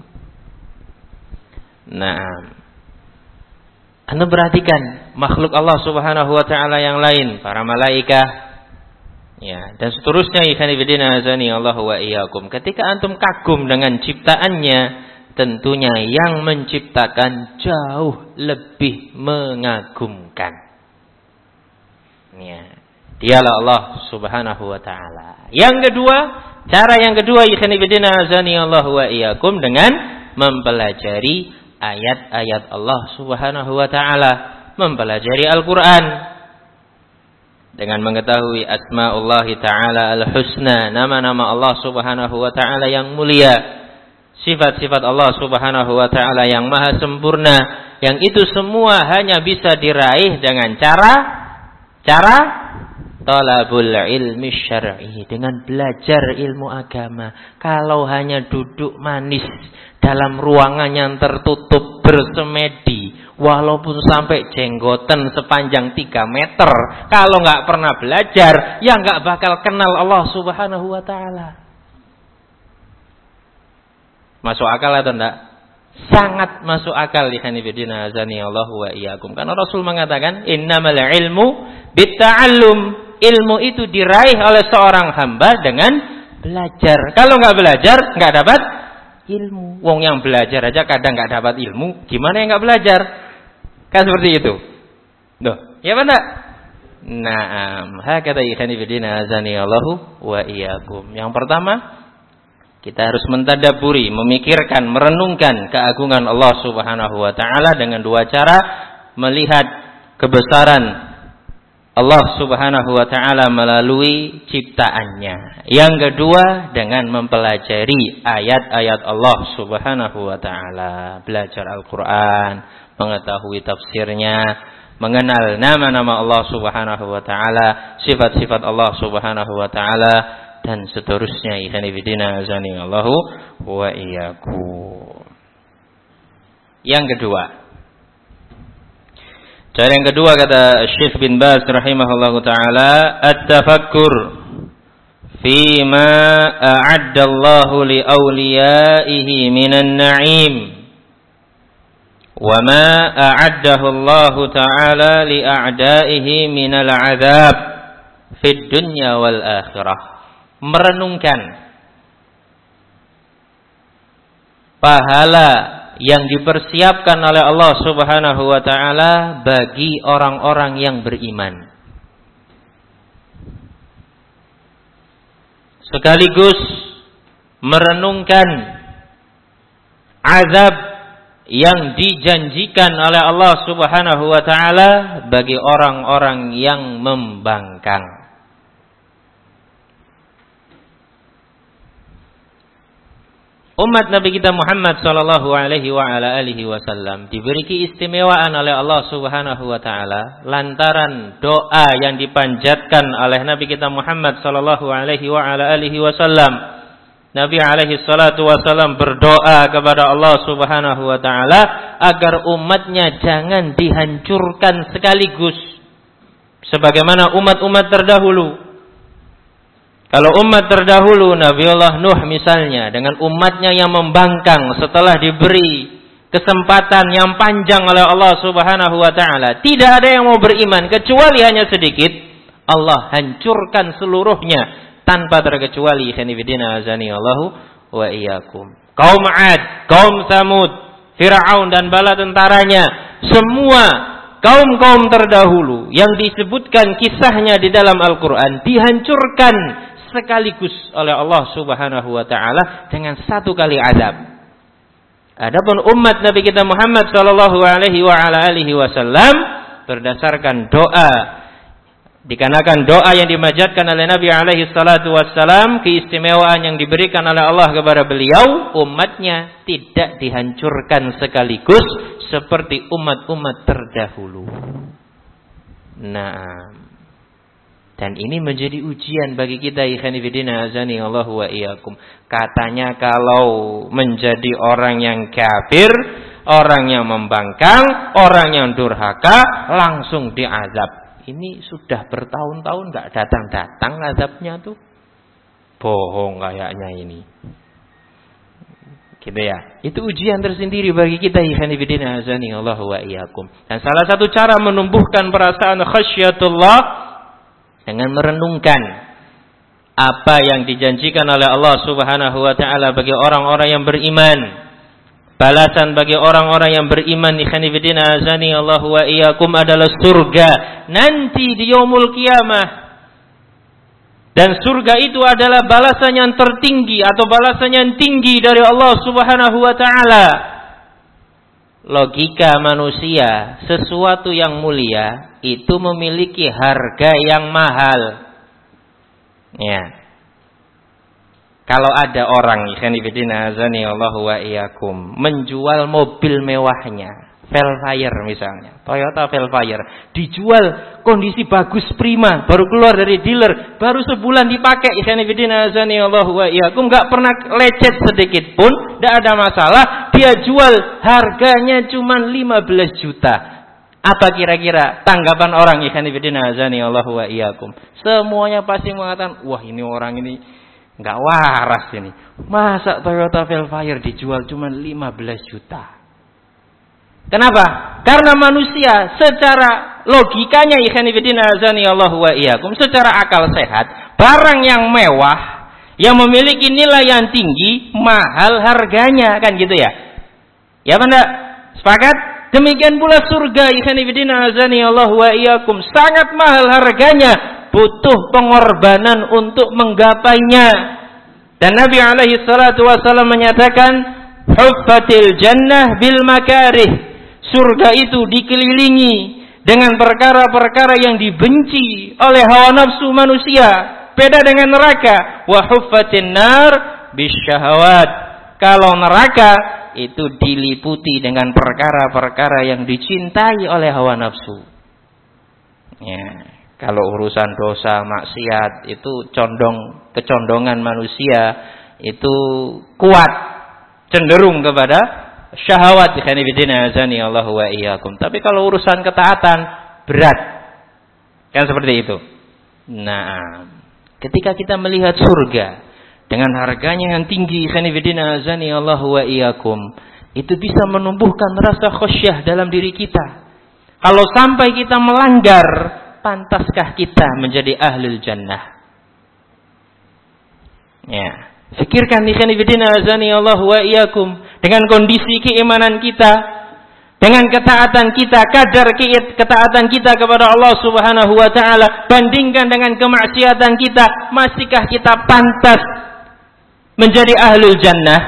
Nah, Anda perhatikan makhluk Allah Subhanahu wa taala yang lain, para malaikat, ya, dan seterusnya, ikhwan fillah azani Allah wa iyyakum. Ketika antum kagum dengan ciptaannya, tentunya yang menciptakan jauh lebih mengagumkan. Ya, dialah Allah Subhanahu wa taala. Yang kedua, cara yang kedua, ikhwan fillah azani Allah wa iyyakum, dengan mempelajari ayat-ayat Allah Subhanahu wa taala, mempelajari Al-Qur'an dengan mengetahui asmaullah taala al-husna, nama-nama Allah Subhanahu wa taala yang mulia, sifat-sifat Allah Subhanahu wa taala yang maha sempurna, yang itu semua hanya bisa diraih dengan cara cara talabul ilmi syar'i, dengan belajar ilmu agama. Kalau hanya duduk manis dalam ruangan yang tertutup bersemedi, walaupun sampai jenggotan sepanjang tiga meter, kalau nggak pernah belajar, ya nggak bakal kenal Allah Subhanahu wa taala. Masuk akal atau enggak? Sangat masuk akal, ikhwanifidina azani Allah wa iyyakum. Karena Rasul mengatakan, innamal ilmu bitta'allum. Ilmu itu diraih oleh seorang hamba dengan belajar. Kalau nggak belajar, nggak dapat ilmu. Wong yang belajar aja kadang nggak dapat ilmu, gimana yang nggak belajar? Kan seperti itu. Duh, ya benar. Naam, hakata ikhwani fillah azani Allahu wa iyyakum. Yang pertama, kita harus mentadabburi, memikirkan, merenungkan keagungan Allah Subhanahu wa taala dengan dua cara: melihat kebesaran Allah Subhanahu wa taala melalui ciptaannya. Yang kedua, dengan mempelajari ayat-ayat Allah Subhanahu wa taala, belajar Al-Qur'an, mengetahui tafsirnya, mengenal nama-nama Allah Subhanahu wa taala, sifat-sifat Allah Subhanahu wa taala, dan seterusnya. Ikhwan fillah azani Allahu wa iyyakum. Yang kedua, cara yang kedua, kata Syekh bin Baz rahimahullahu taala, at-tafakkur fi ma a'adda Allahu li awliyaihi minan na'im wa ma a'addahu Allahu ta'ala li a'daihi minal 'adzab fid dunya wal akhirah. Merenungkan pahala yang dipersiapkan oleh Allah Subhanahu wa taala bagi orang-orang yang beriman, sekaligus merenungkan azab yang dijanjikan oleh Allah Subhanahu wa taala bagi orang-orang yang membangkang. Umat Nabi kita Muhammad sallallahu alaihi wa ala alihi wasallam diberi keistimewaan oleh Allah Subhanahu wa taala lantaran doa yang dipanjatkan oleh Nabi kita Muhammad sallallahu alaihi wa ala alihi wasallam. Nabi alaihi salatu wasallam berdoa kepada Allah Subhanahu wa taala agar umatnya jangan dihancurkan sekaligus sebagaimana umat-umat terdahulu. Kalau umat terdahulu, Nabiullah Nuh misalnya, dengan umatnya yang membangkang setelah diberi kesempatan yang panjang oleh Allah Subhanahu wa taala, tidak ada yang mau beriman kecuali hanya sedikit, Allah hancurkan seluruhnya tanpa terkecuali. Khanifidina azani Allahu wa iyyakum. Kaum 'Ad, kaum Samud, Firaun dan bala tentaranya, semua kaum-kaum terdahulu yang disebutkan kisahnya di dalam Al-Qur'an dihancurkan sekaligus oleh Allah Subhanahu wa taala dengan satu kali azab. Adapun umat Nabi kita Muhammad sallallahu alaihi wa ala alihi wasallam berdasarkan doa, dikarenakan doa yang dimanjatkan oleh Nabi alaihi salatu wassalam, keistimewaan yang diberikan oleh Allah kepada beliau, umatnya tidak dihancurkan sekaligus seperti umat-umat terdahulu. Nah, Dan ini menjadi ujian bagi kita, ikhwan fillah azani Allah wa iyyakum. Katanya kalau menjadi orang yang kafir, orang yang membangkang, orang yang durhaka, langsung diazab. Ini sudah bertahun-tahun enggak datang-datang azabnya tuh. Bohong kayaknya ini. Gitu ya. Itu ujian tersendiri bagi kita, ikhwan fillah azani Allah wa iyyakum. Dan salah satu cara menumbuhkan perasaan khasyatullah dengan merenungkan apa yang dijanjikan oleh Allah Subhanahu wa taala bagi orang-orang yang beriman. Balasan bagi orang-orang yang beriman, ikhwan fillah azani Allah wa iyyakum, adalah surga nanti di yaumul qiyamah. Dan surga itu adalah balasan yang tertinggi atau balasan yang tinggi dari Allah Subhanahu wa taala. Logika manusia, sesuatu yang mulia itu memiliki harga yang mahal. Ya. Kalau ada orang, ikhwan fillah azani Allah wa iyyakum, menjual mobil mewahnya, Velfire misalnya, Toyota Velfire, dijual kondisi bagus prima, baru keluar dari dealer, baru sebulan dipakai, ikhwan fillah azani Allah wa iyyakum, enggak pernah lecet sedikit pun, enggak ada masalah, dia jual harganya cuma lima belas juta. Apa kira-kira tanggapan orang, ikhwan fillah azani Allah wa iyyakum? Semuanya pasti mengatakan, wah ini orang ini enggak waras ini. Masa Toyota Velfire dijual cuma lima belas juta? Kenapa? Karena manusia secara logikanya, ikhwan fillah azani Allah wa iyyakum, secara akal sehat, barang yang mewah, yang memiliki nilai yang tinggi, mahal harganya, kan gitu ya? Ya benar? Sepakat? Demikian pula surga, ikhwan fillah azani Allah wa iyyakum, sangat mahal harganya, butuh pengorbanan untuk menggapainya. Dan Nabi alaihi salatu wasallam menyatakan, huffatil jannah bil makarih. Surga itu dikelilingi dengan perkara-perkara yang dibenci oleh hawa nafsu manusia. Beda dengan neraka. Wa huffatin nar bisyahawat. Kalau neraka itu diliputi dengan perkara-perkara yang dicintai oleh hawa nafsu. Ya, kalau urusan dosa, maksiat itu condong kecondongan manusia itu kuat, cenderung kepada syahwat, ikhwan fillah azani Allah wa iyyakum. Tapi kalau urusan ketaatan berat. Kan seperti itu. Nah, ketika kita melihat surga dengan harganya yang tinggi, ikhwan fillah azani Allah wa iyyakum, itu bisa menumbuhkan rasa khasyah dalam diri kita. Kalau sampai kita melanggar, pantaskah kita menjadi ahlul jannah? Ya, fikirkan, ikhwan fillah azani Allah wa iyyakum, dengan kondisi keimanan kita, dengan ketaatan kita, kadar ketaatan kita kepada Allah Subhanahu wa taala, bandingkan dengan kemaksiatan kita, masihkah kita pantas menjadi ahlul jannah?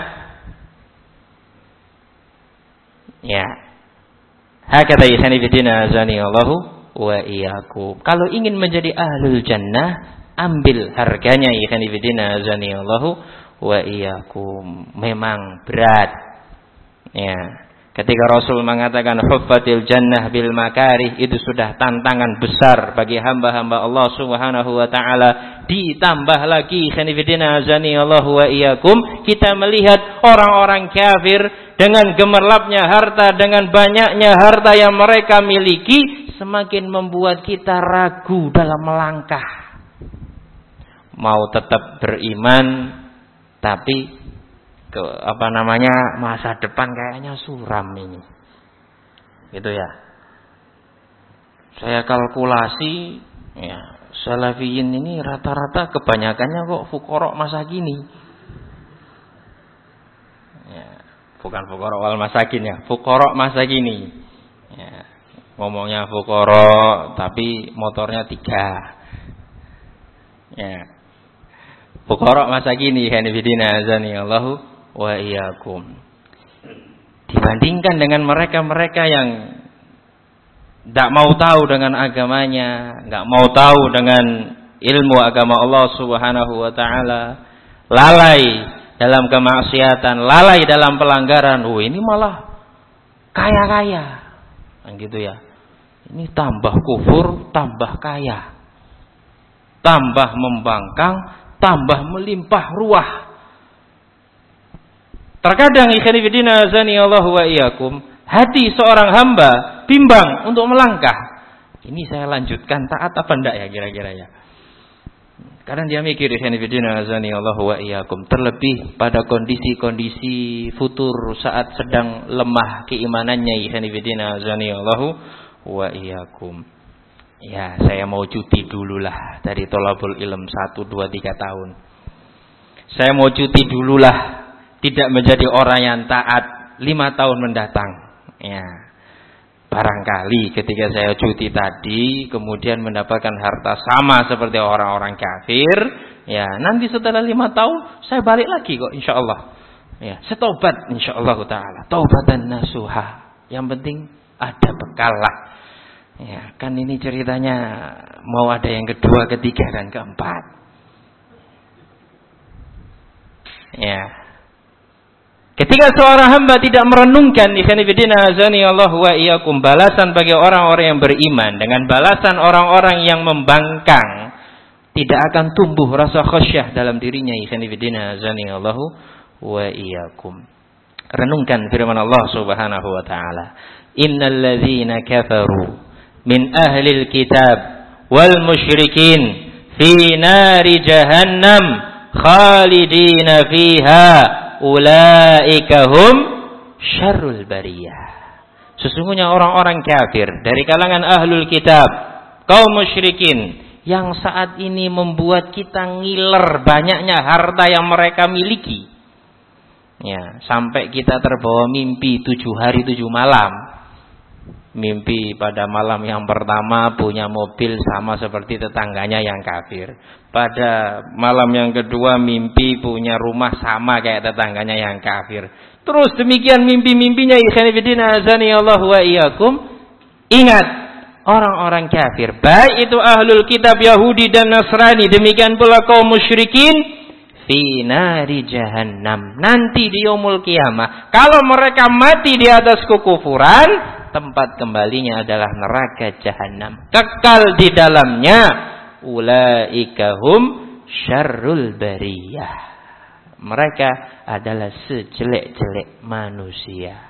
Ya. Hakata ikhwan fillah azani Allah wa iyyakum. Kalau ingin menjadi ahlul jannah, ambil harganya, ikhwan fillah azani Allah wa iyyakum. Memang berat. Ya, ketika Rasul mengatakan huffatil jannah bil makarih, itu sudah tantangan besar bagi hamba-hamba Allah Subhanahu wa taala. Ditambah lagi, ikhwan fillah azani Allah wa iyyakum, kita melihat orang-orang kafir dengan gemerlapnya harta, dengan banyaknya harta yang mereka miliki, semakin membuat kita ragu dalam melangkah. Mau tetap beriman, tapi ke apa namanya masa depan kayaknya suram ini, gitu ya. Saya kalkulasi, ya salafiyin ini rata-rata kebanyakannya kok fuqara masa kini. Ya, bukan fuqara wal masakin ya, fuqara masa kini. Ya, ngomongnya fuqara tapi motornya tiga. Ya, fuqara masa kini, hanifidina azani Allahu wa iyyakum. Dibandingkan dengan mereka-mereka yang tidak mau tahu dengan agamanya, nggak mau tahu dengan ilmu agama Allah Subhanahu wa taala, lalai dalam kemaksiatan, lalai dalam pelanggaran. Oh, ini malah kaya-kaya. Kan gitu ya. Ini tambah kufur, tambah kaya. tambah membangkang, tambah melimpah ruah. Terkadang ikhwan fillah azani Allah wa iyyakum, hati seorang hamba bimbang untuk melangkah. Ini saya lanjutkan taat apa enggak ya kira-kira ya? Kadang dia mikir ikhwan fillah azani Allah wa iyyakum, terlebih pada kondisi-kondisi futur saat sedang lemah keimanannya ikhwan fillah azani Allah wa iyyakum. Ya, saya mau cuti dululah dari thalabul ilm satu, dua, tiga tahun. Saya mau cuti dululah. Tidak menjadi orang yang taat lima tahun mendatang. Ya, barangkali ketika saya cuti tadi, kemudian mendapatkan harta sama seperti orang-orang kafir. Ya, nanti setelah lima tahun, saya balik lagi kok insya Allah. Ya, saya taubat insya Allah Ta'ala. Taubatan nasuha. Yang penting ada bekal lah. Ya, kan ini ceritanya mau ada yang kedua, ketiga, dan keempat. Ya. Ketika seorang hamba tidak merenungkan ikhwan fillah azani Allah wa iyyakum, balasan bagi orang-orang yang beriman dengan balasan orang-orang yang membangkang, tidak akan tumbuh rasa khasyah dalam dirinya ikhwan fillah azani Allah wa iyyakum. Renungkan firman Allah Subhanahu wa taala, innal ladzina kafaru min ahlil kitab wal musyrikin fi nari jahannam khalidina fiha ulaika hum syarrul bariyah. Sesungguhnya orang-orang kafir dari kalangan ahlul kitab, kaum musyrikin yang saat ini membuat kita ngiler banyaknya harta yang mereka miliki. Ya, sampai kita terbawa mimpi tujuh hari tujuh malam. Mimpi pada malam yang pertama punya mobil sama seperti tetangganya yang kafir. Pada malam yang kedua mimpi punya rumah sama kayak tetangganya yang kafir. Terus demikian mimpi-mimpinya ikhwan fillah azani Allah wa iyyakum. Ingat, orang-orang kafir, baik itu ahlul kitab Yahudi dan Nasrani, demikian pula kaum musyrikin, fi nari jahannam. Nanti di yaumul kiamah, kalau mereka mati di atas kekufuran, tempat kembalinya adalah neraka jahanam. Kekal di dalamnya. Ulaika hum syarrul bariyah. Mereka adalah sejelek-jelek manusia.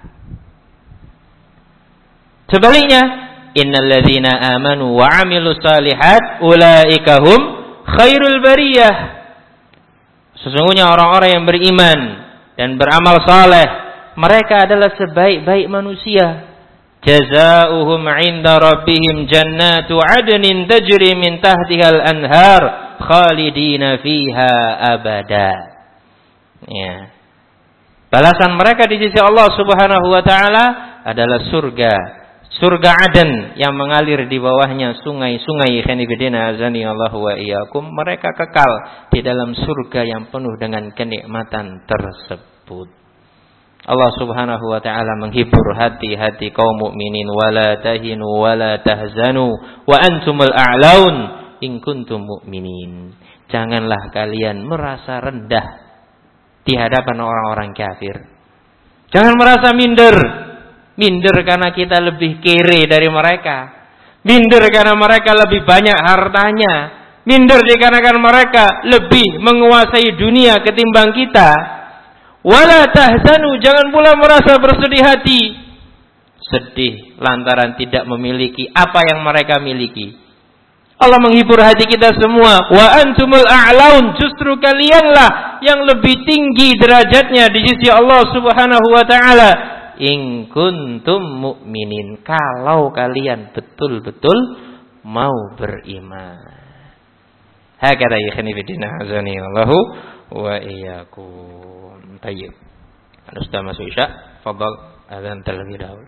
Sebaliknya, innal ladzina amanu wa 'amilus shalihat ulaika hum khairul bariyah. Sesungguhnya orang-orang yang beriman dan beramal saleh, mereka adalah sebaik-baik manusia. Jazaohum 'inda rabbihim jannatu 'adnin tajri min tahtihal anhar khalidina fiha abada. Ya. Balasan mereka di sisi Allah Subhanahu wa taala adalah surga, surga Aden yang mengalir di bawahnya sungai-sungai khanifidina azani Allah wa iyyakum. Mereka kekal di dalam surga yang penuh dengan kenikmatan tersebut. Allah Subhanahu wa taala menghibur hati-hati kaum mukminin, wala tahinu wala tahzanu wa antumul a'laun in kuntum mu'minin. Janganlah kalian merasa rendah di hadapan orang-orang kafir. Jangan merasa minder. Minder karena kita lebih kere dari mereka. Minder karena mereka lebih banyak hartanya. Minder dikarenakan mereka lebih menguasai dunia ketimbang kita. Wala tahzanu, jangan pula merasa bersedih hati. Sedih lantaran tidak memiliki apa yang mereka miliki. Allah menghibur hati kita semua. Wa antumul a'laun, justru kalianlah yang lebih tinggi derajatnya di sisi Allah Subhanahu wa taala. In kuntum mu'minin, kalau kalian betul-betul mau beriman. Hakada ikhni fillah azani Allahu wa iyyakum. Tayyib. Anda sudah masuk Isya? Fadhal adzan terlebih dahulu.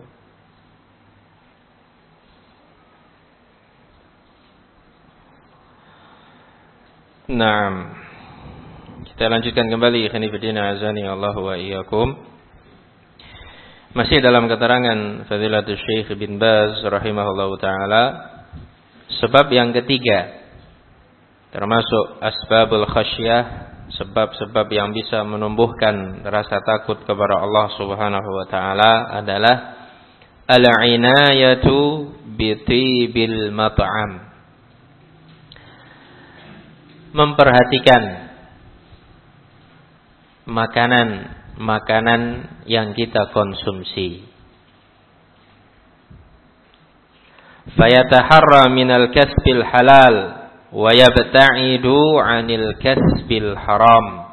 Naam. Kita lanjutkan kembali ikhwan fillah azani Allah wa iyyakum. Masih dalam keterangan Fadilatul Syekh bin Baz rahimahullahu taala, sebab yang ketiga termasuk asbabul khasyah, sebab-sebab yang bisa menumbuhkan rasa takut kepada Allah Subhanahu wa taala adalah al-inayatu bi tibil mat'am. memperhatikan makanan-makanan yang kita konsumsi. Fayataharra minal kasbil halal wa yabta'idu 'anil kasbil haram.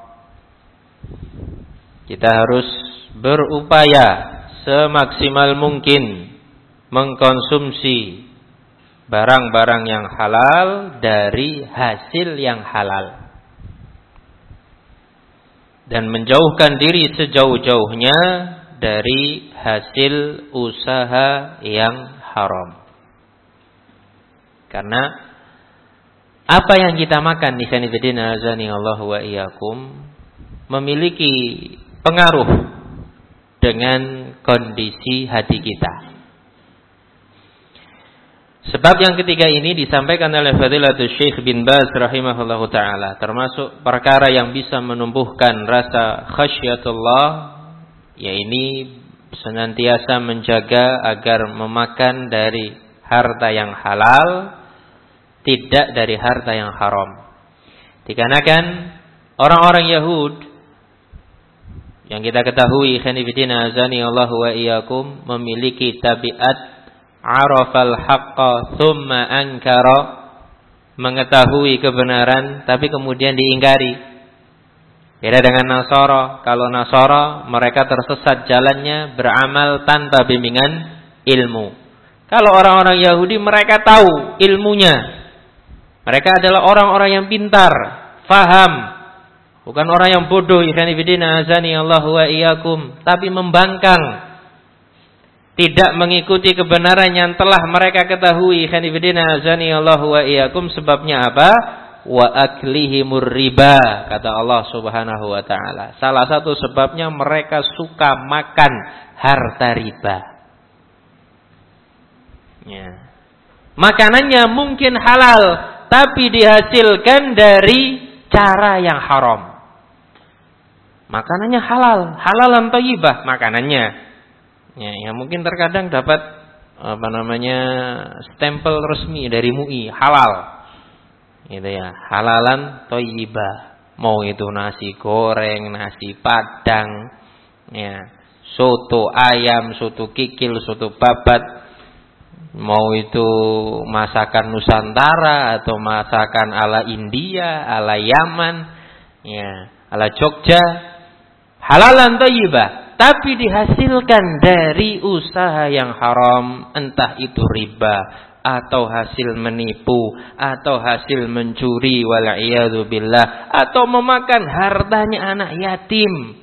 Kita harus berupaya semaksimal mungkin mengkonsumsi barang-barang yang halal dari hasil yang halal, dan menjauhkan diri sejauh-jauhnya dari hasil usaha yang haram. Karena apa yang kita makan di sini bidina azani Allah wa iyyakum memiliki pengaruh dengan kondisi hati kita. Sebab yang ketiga ini disampaikan oleh Fadilatul Syekh bin Baz rahimahullahu taala, termasuk perkara yang bisa menumbuhkan rasa khasyatullah, yaitu senantiasa menjaga agar memakan dari harta yang halal, tidak dari harta yang haram. Dikarenakan orang-orang Yahud yang kita ketahui khanifidina azani Allah wa iyyakum memiliki tabiat arafal haqqa thumma ankara, mengetahui kebenaran tapi kemudian diingkari. Beda dengan Nasara. Kalau Nasara mereka tersesat jalannya, beramal tanpa bimbingan ilmu. Kalau orang-orang Yahudi mereka tahu ilmunya. Mereka adalah orang-orang yang pintar, faham, bukan orang yang bodoh. Ikhwanifidina azani Allah wa iyyakum, tapi membangkang, tidak mengikuti kebenaran yang telah mereka ketahui. Ikhwanifidina azani Allah wa iyyakum. Sebabnya apa? Wa aklihimur riba, kata Allah Subhanahu wa taala. Salah satu sebabnya mereka suka makan harta riba. Ya. Makanannya mungkin halal, tapi dihasilkan dari cara yang haram. Makanannya halal, halalan thayyibah makanannya. Ya, ya mungkin terkadang dapat apa namanya stempel resmi dari M U I halal. Gitu ya, halalan thayyibah. Mau itu nasi goreng, nasi padang, ya, soto ayam, soto kikil, soto babat. Mau itu masakan Nusantara atau masakan ala India, ala Yaman, ya, ala Jogja, halalan thayyibah, tapi dihasilkan dari usaha yang haram, entah itu riba atau hasil menipu atau hasil mencuri wal'iyadu billah, atau memakan hartanya anak yatim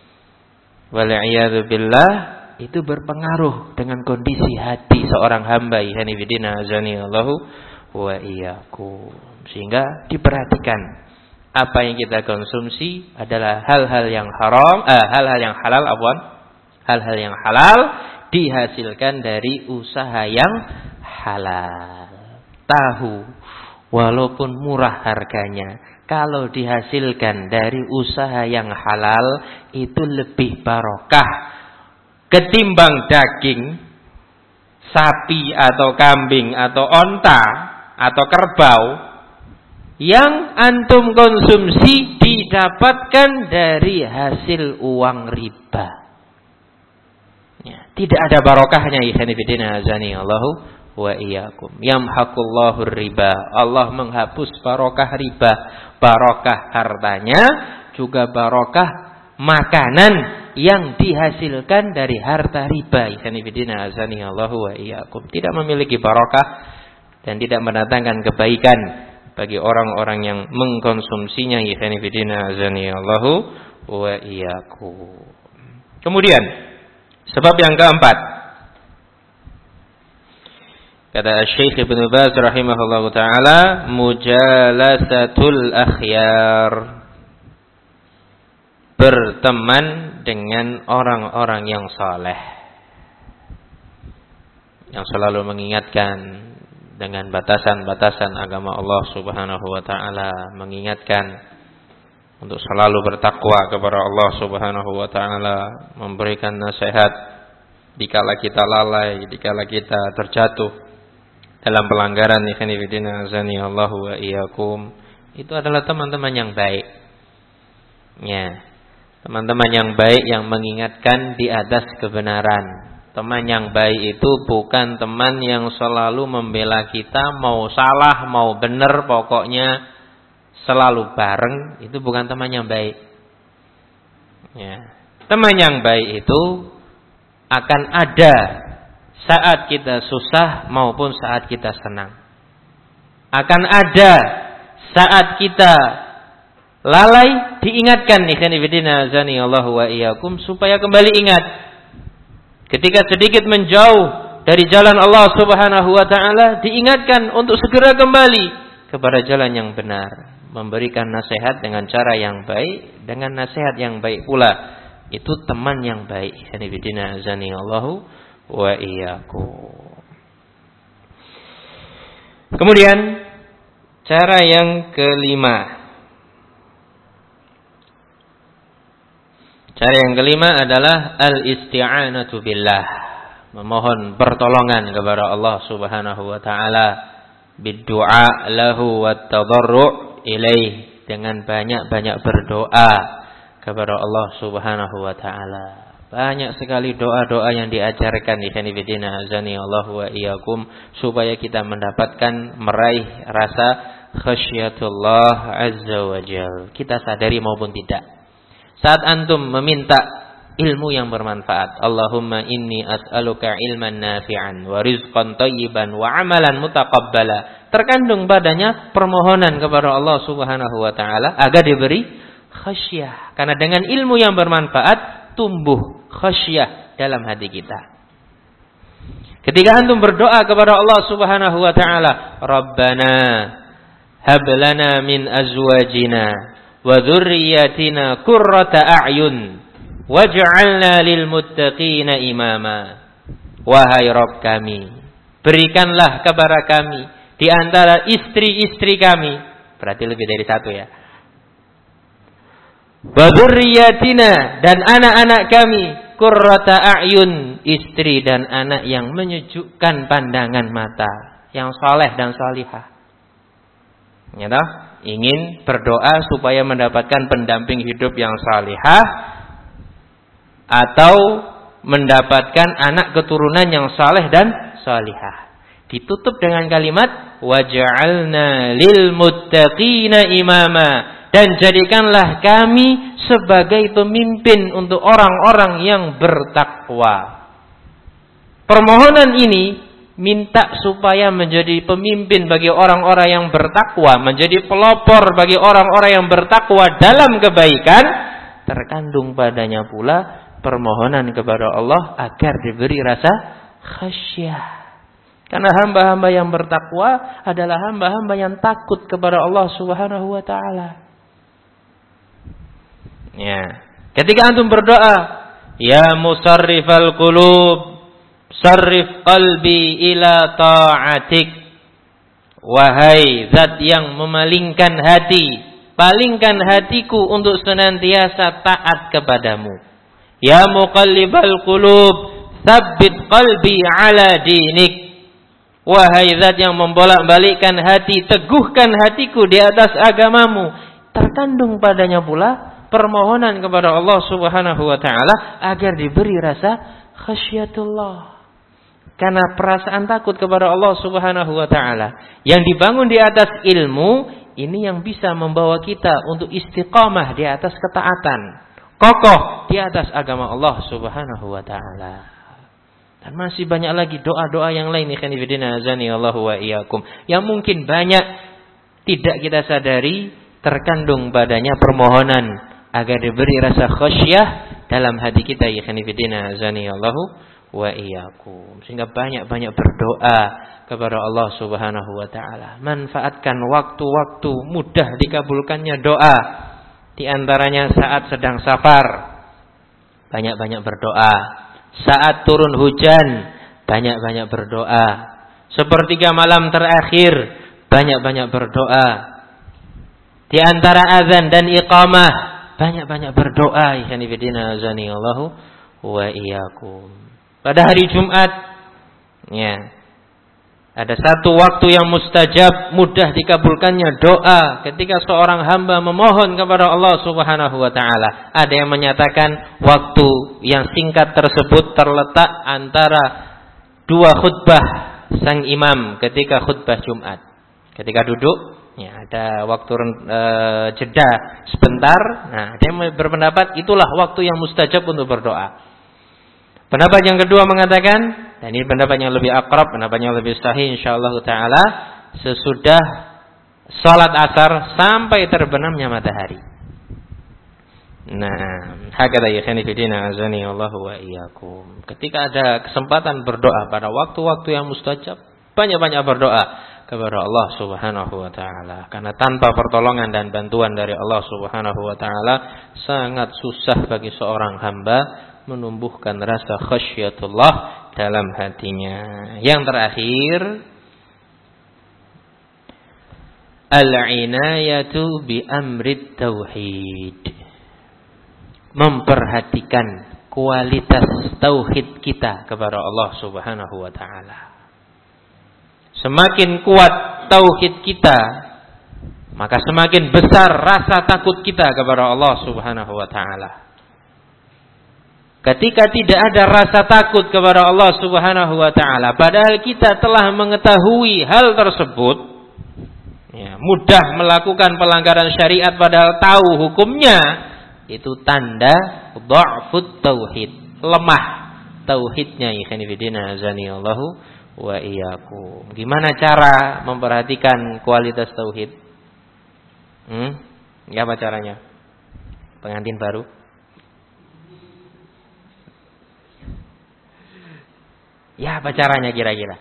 wal'iyadu billah. Itu berpengaruh dengan kondisi hati seorang hamba. Ikhwanifidina azani Allahu wa iyyakum. Sehingga diperhatikan apa yang kita konsumsi adalah hal-hal yang haram, eh, hal-hal yang halal, afwan, hal-hal yang halal dihasilkan dari usaha yang halal. Tahu walaupun murah harganya, kalau dihasilkan dari usaha yang halal itu lebih barokah ketimbang daging sapi atau kambing atau onta atau kerbau yang antum konsumsi didapatkan dari hasil uang riba. Ya, tidak ada barokahnya. Ikhwanifidina azani Allahu wa iyyakum. Yamhaqullahu riba. Allah menghapus barokah riba, barokah hartanya, juga barokah makanan yang dihasilkan dari harta riba. Ikhwanifidina azani Allahu wa iyyakum. Tidak memiliki barokah dan tidak mendatangkan kebaikan bagi orang-orang yang mengkonsumsinya. Ikhwanifidina azani Allahu wa iyyakum. Kemudian sebab yang keempat, kata Syekh Ibnu Baz rahimahullahu taala, mujalasatul akhyar, berteman dengan orang-orang yang saleh, yang selalu mengingatkan dengan batasan-batasan agama Allah Subhanahu wa taala, mengingatkan untuk selalu bertakwa kepada Allah Subhanahu wa taala, memberikan nasihat dikala kita lalai, dikala kita terjatuh dalam pelanggaran. Ikhwanifidina azani Allahu wa iyyakum. itu adalah teman-teman yang baik. Ya, teman-teman yang baik yang mengingatkan di atas kebenaran. Teman yang baik itu bukan teman yang selalu membela kita, mau salah, mau benar, pokoknya selalu bareng. Itu bukan teman yang baik. Ya. Teman yang baik itu akan ada saat kita susah maupun saat kita senang. Akan ada saat kita lalai, diingatkan ikhwan fillah azani Allahu wa iyyakum supaya kembali ingat. Ketika sedikit menjauh dari jalan Allah Subhanahu wa taala, diingatkan untuk segera kembali kepada jalan yang benar, memberikan nasihat dengan cara yang baik, dengan nasihat yang baik pula. Itu teman yang baik. Hanifidina azani Allahu wa iyyakum. Kemudian cara yang kelima. Cara yang kelima adalah al-isti'anatu billah, memohon pertolongan kepada Allah Subhanahu wa taala, bid-du'a lahu wat tadarru' ilaih, dengan banyak-banyak berdoa kepada Allah Subhanahu wa taala. Banyak sekali doa-doa yang diajarkan di sini bidina azani Allah wa iyyakum supaya kita mendapatkan meraih rasa khasyatullah azza wa jalla. Kita sadari maupun tidak. Saat antum meminta ilmu yang bermanfaat, Allahumma inni as'aluka ilman nafi'an wa rizqan thayyiban wa amalan mutaqabbala, terkandung padanya permohonan kepada Allah Subhanahu wa taala agar diberi khasyah. Karena dengan ilmu yang bermanfaat tumbuh khasyah dalam hati kita. Ketika antum berdoa kepada Allah Subhanahu wa taala, Rabbana hab lana min azwajina wa dzurriyyatina qurrata a'yun waj'alna lil muttaqina imama. Wahai Rabb kami, berikanlah kepada kami di antara istri-istri kami, berarti lebih dari satu ya, wa dzurriyyatina, dan anak-anak kami, qurrata a'yun, istri dan anak yang menyejukkan pandangan mata, yang saleh dan salihah. Ya toh? Ingin berdoa supaya mendapatkan pendamping hidup yang salihah atau mendapatkan anak keturunan yang saleh dan salihah. Ditutup dengan kalimat waj'alna lil muttaqina imama, dan jadikanlah kami sebagai pemimpin untuk orang-orang yang bertakwa. Permohonan ini minta supaya menjadi pemimpin bagi orang-orang yang bertakwa, menjadi pelopor bagi orang-orang yang bertakwa dalam kebaikan. Terkandung padanya pula permohonan kepada Allah agar diberi rasa khasyah. Karena hamba-hamba yang bertakwa adalah hamba-hamba yang takut kepada Allah Subhanahu wa taala. Ya, ketika antum berdoa, ya musarrifal qulub, sarrif qalbi ila ta'atik, wahai zat yang memalingkan hati, palingkan hatiku untuk senantiasa taat kepadamu. Ya muqallibal qulub, tsabbit qalbi ala dinik, wahai zat yang membolak-balikkan hati, teguhkan hatiku di atas agamamu. Terkandung padanya pula permohonan kepada Allah Subhanahu wa taala agar diberi rasa khasyatullah. Karena perasaan takut kepada Allah Subhanahu wa taala yang dibangun di atas ilmu, ini yang bisa membawa kita untuk istiqamah di atas ketaatan, kokoh di atas agama Allah Subhanahu wa taala. Dan masih banyak lagi doa-doa yang lain ikhwan fillah azani Allahu wa iyyakum yang mungkin banyak tidak kita sadari terkandung padanya permohonan agar diberi rasa khasyah dalam hati kita ikhwan fillah azani Allahu wa iyyakum. Sehingga banyak-banyak berdoa kepada Allah Subhanahu wa taala. Manfaatkan waktu-waktu mudah dikabulkannya doa. Di antaranya saat sedang safar, banyak-banyak berdoa. Saat turun hujan, banyak-banyak berdoa. Sepertiga malam terakhir, banyak-banyak berdoa. Di antara azan dan iqamah, banyak-banyak berdoa. Ikhwan fillah azani Allahu wa iyyakum. Pada hari Jumat, ya, Ada satu waktu yang mustajab, mudah dikabulkannya doa ketika seorang hamba memohon kepada Allah Subhanahu wa taala. Ada yang menyatakan waktu yang singkat tersebut terletak antara dua khutbah sang imam ketika khutbah Jumat. Ketika duduk, ya ada waktu e, jeda sebentar. Nah, ada yang berpendapat itulah waktu yang mustajab untuk berdoa. Pendapat yang kedua mengatakan, dan ini pendapat yang lebih akrab, pendapat yang lebih sahih insyaallah taala, sesudah salat asar sampai terbenamnya matahari. Nah, hakadha ya ikhwani fillah azani Allah wa iyyakum. Ketika ada kesempatan berdoa pada waktu-waktu yang mustajab, banyak-banyak berdoa kepada Allah Subhanahu wa taala. Karena tanpa pertolongan dan bantuan dari Allah Subhanahu wa taala sangat susah bagi seorang hamba menumbuhkan rasa khasyatullah dalam hatinya. Yang terakhir, al-inayatu bi amrit tauhid. Memperhatikan kualitas tauhid kita kepada Allah Subhanahu wa taala. Semakin kuat tauhid kita, maka semakin besar rasa takut kita kepada Allah Subhanahu wa taala. Ketika tidak ada rasa takut kepada Allah Subhanahu wa taala, padahal kita telah mengetahui hal tersebut, ya, mudah melakukan pelanggaran syariat padahal tahu hukumnya, itu tanda dha'fut tauhid, lemah tauhidnya. Ikhwan fillah azanillahu wa iyyakum. Gimana cara memperhatikan kualitas tauhid? Hmm? Ya, apa caranya? Pengantin baru? Ya, apa caranya kira-kira?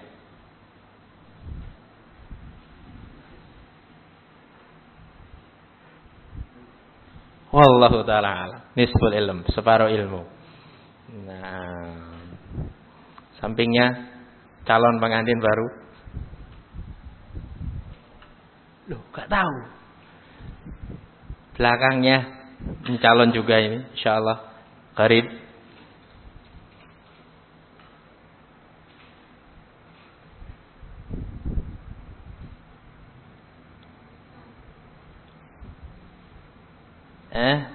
Wallahu ta'ala alam. Nisful ilm, separuh ilmu. Nah, sampingnya calon pengantin baru. Loh, gak tahu. Belakangnya calon juga ini, insyaallah. Qarib. Eh?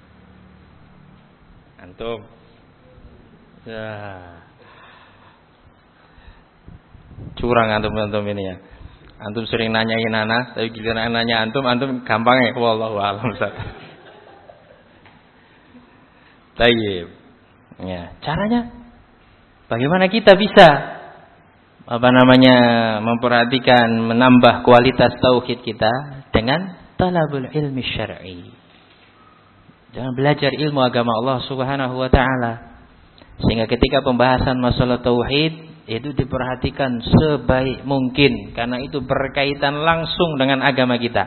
Antum. Ya. Curang antum-antum ini ya. Antum sering nanyain ana, tapi giliran nanya antum, antum gampang ya. Wallahu a'lam. Tayyib. Ya, caranya bagaimana kita bisa apa namanya memperhatikan, menambah kualitas tauhid kita dengan talabul ilmi syar'i. Jangan belajar ilmu agama Allah Subhanahu wa taala. Sehingga ketika pembahasan masalah tauhid itu diperhatikan sebaik mungkin karena itu berkaitan langsung dengan agama kita.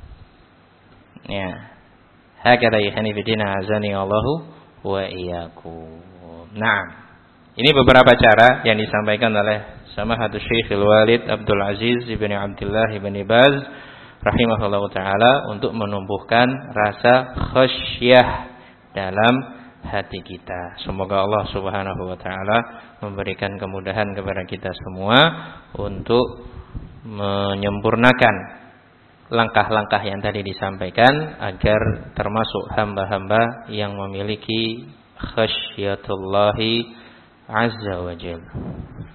Ya. Hakadha ikhwani fillah azani Allahu wa iyyakum. Nah, ini beberapa cara yang disampaikan oleh Samahatul Syekhul Walid Abdul Aziz ibn Abdullah ibn Baz rahimahullah ta'ala untuk menumbuhkan rasa khasyah dalam hati kita. Semoga Allah Subhanahu wa ta'ala memberikan kemudahan kepada kita semua untuk menyempurnakan langkah-langkah yang tadi disampaikan agar termasuk hamba-hamba yang memiliki khasyatullahi azza wa jalla.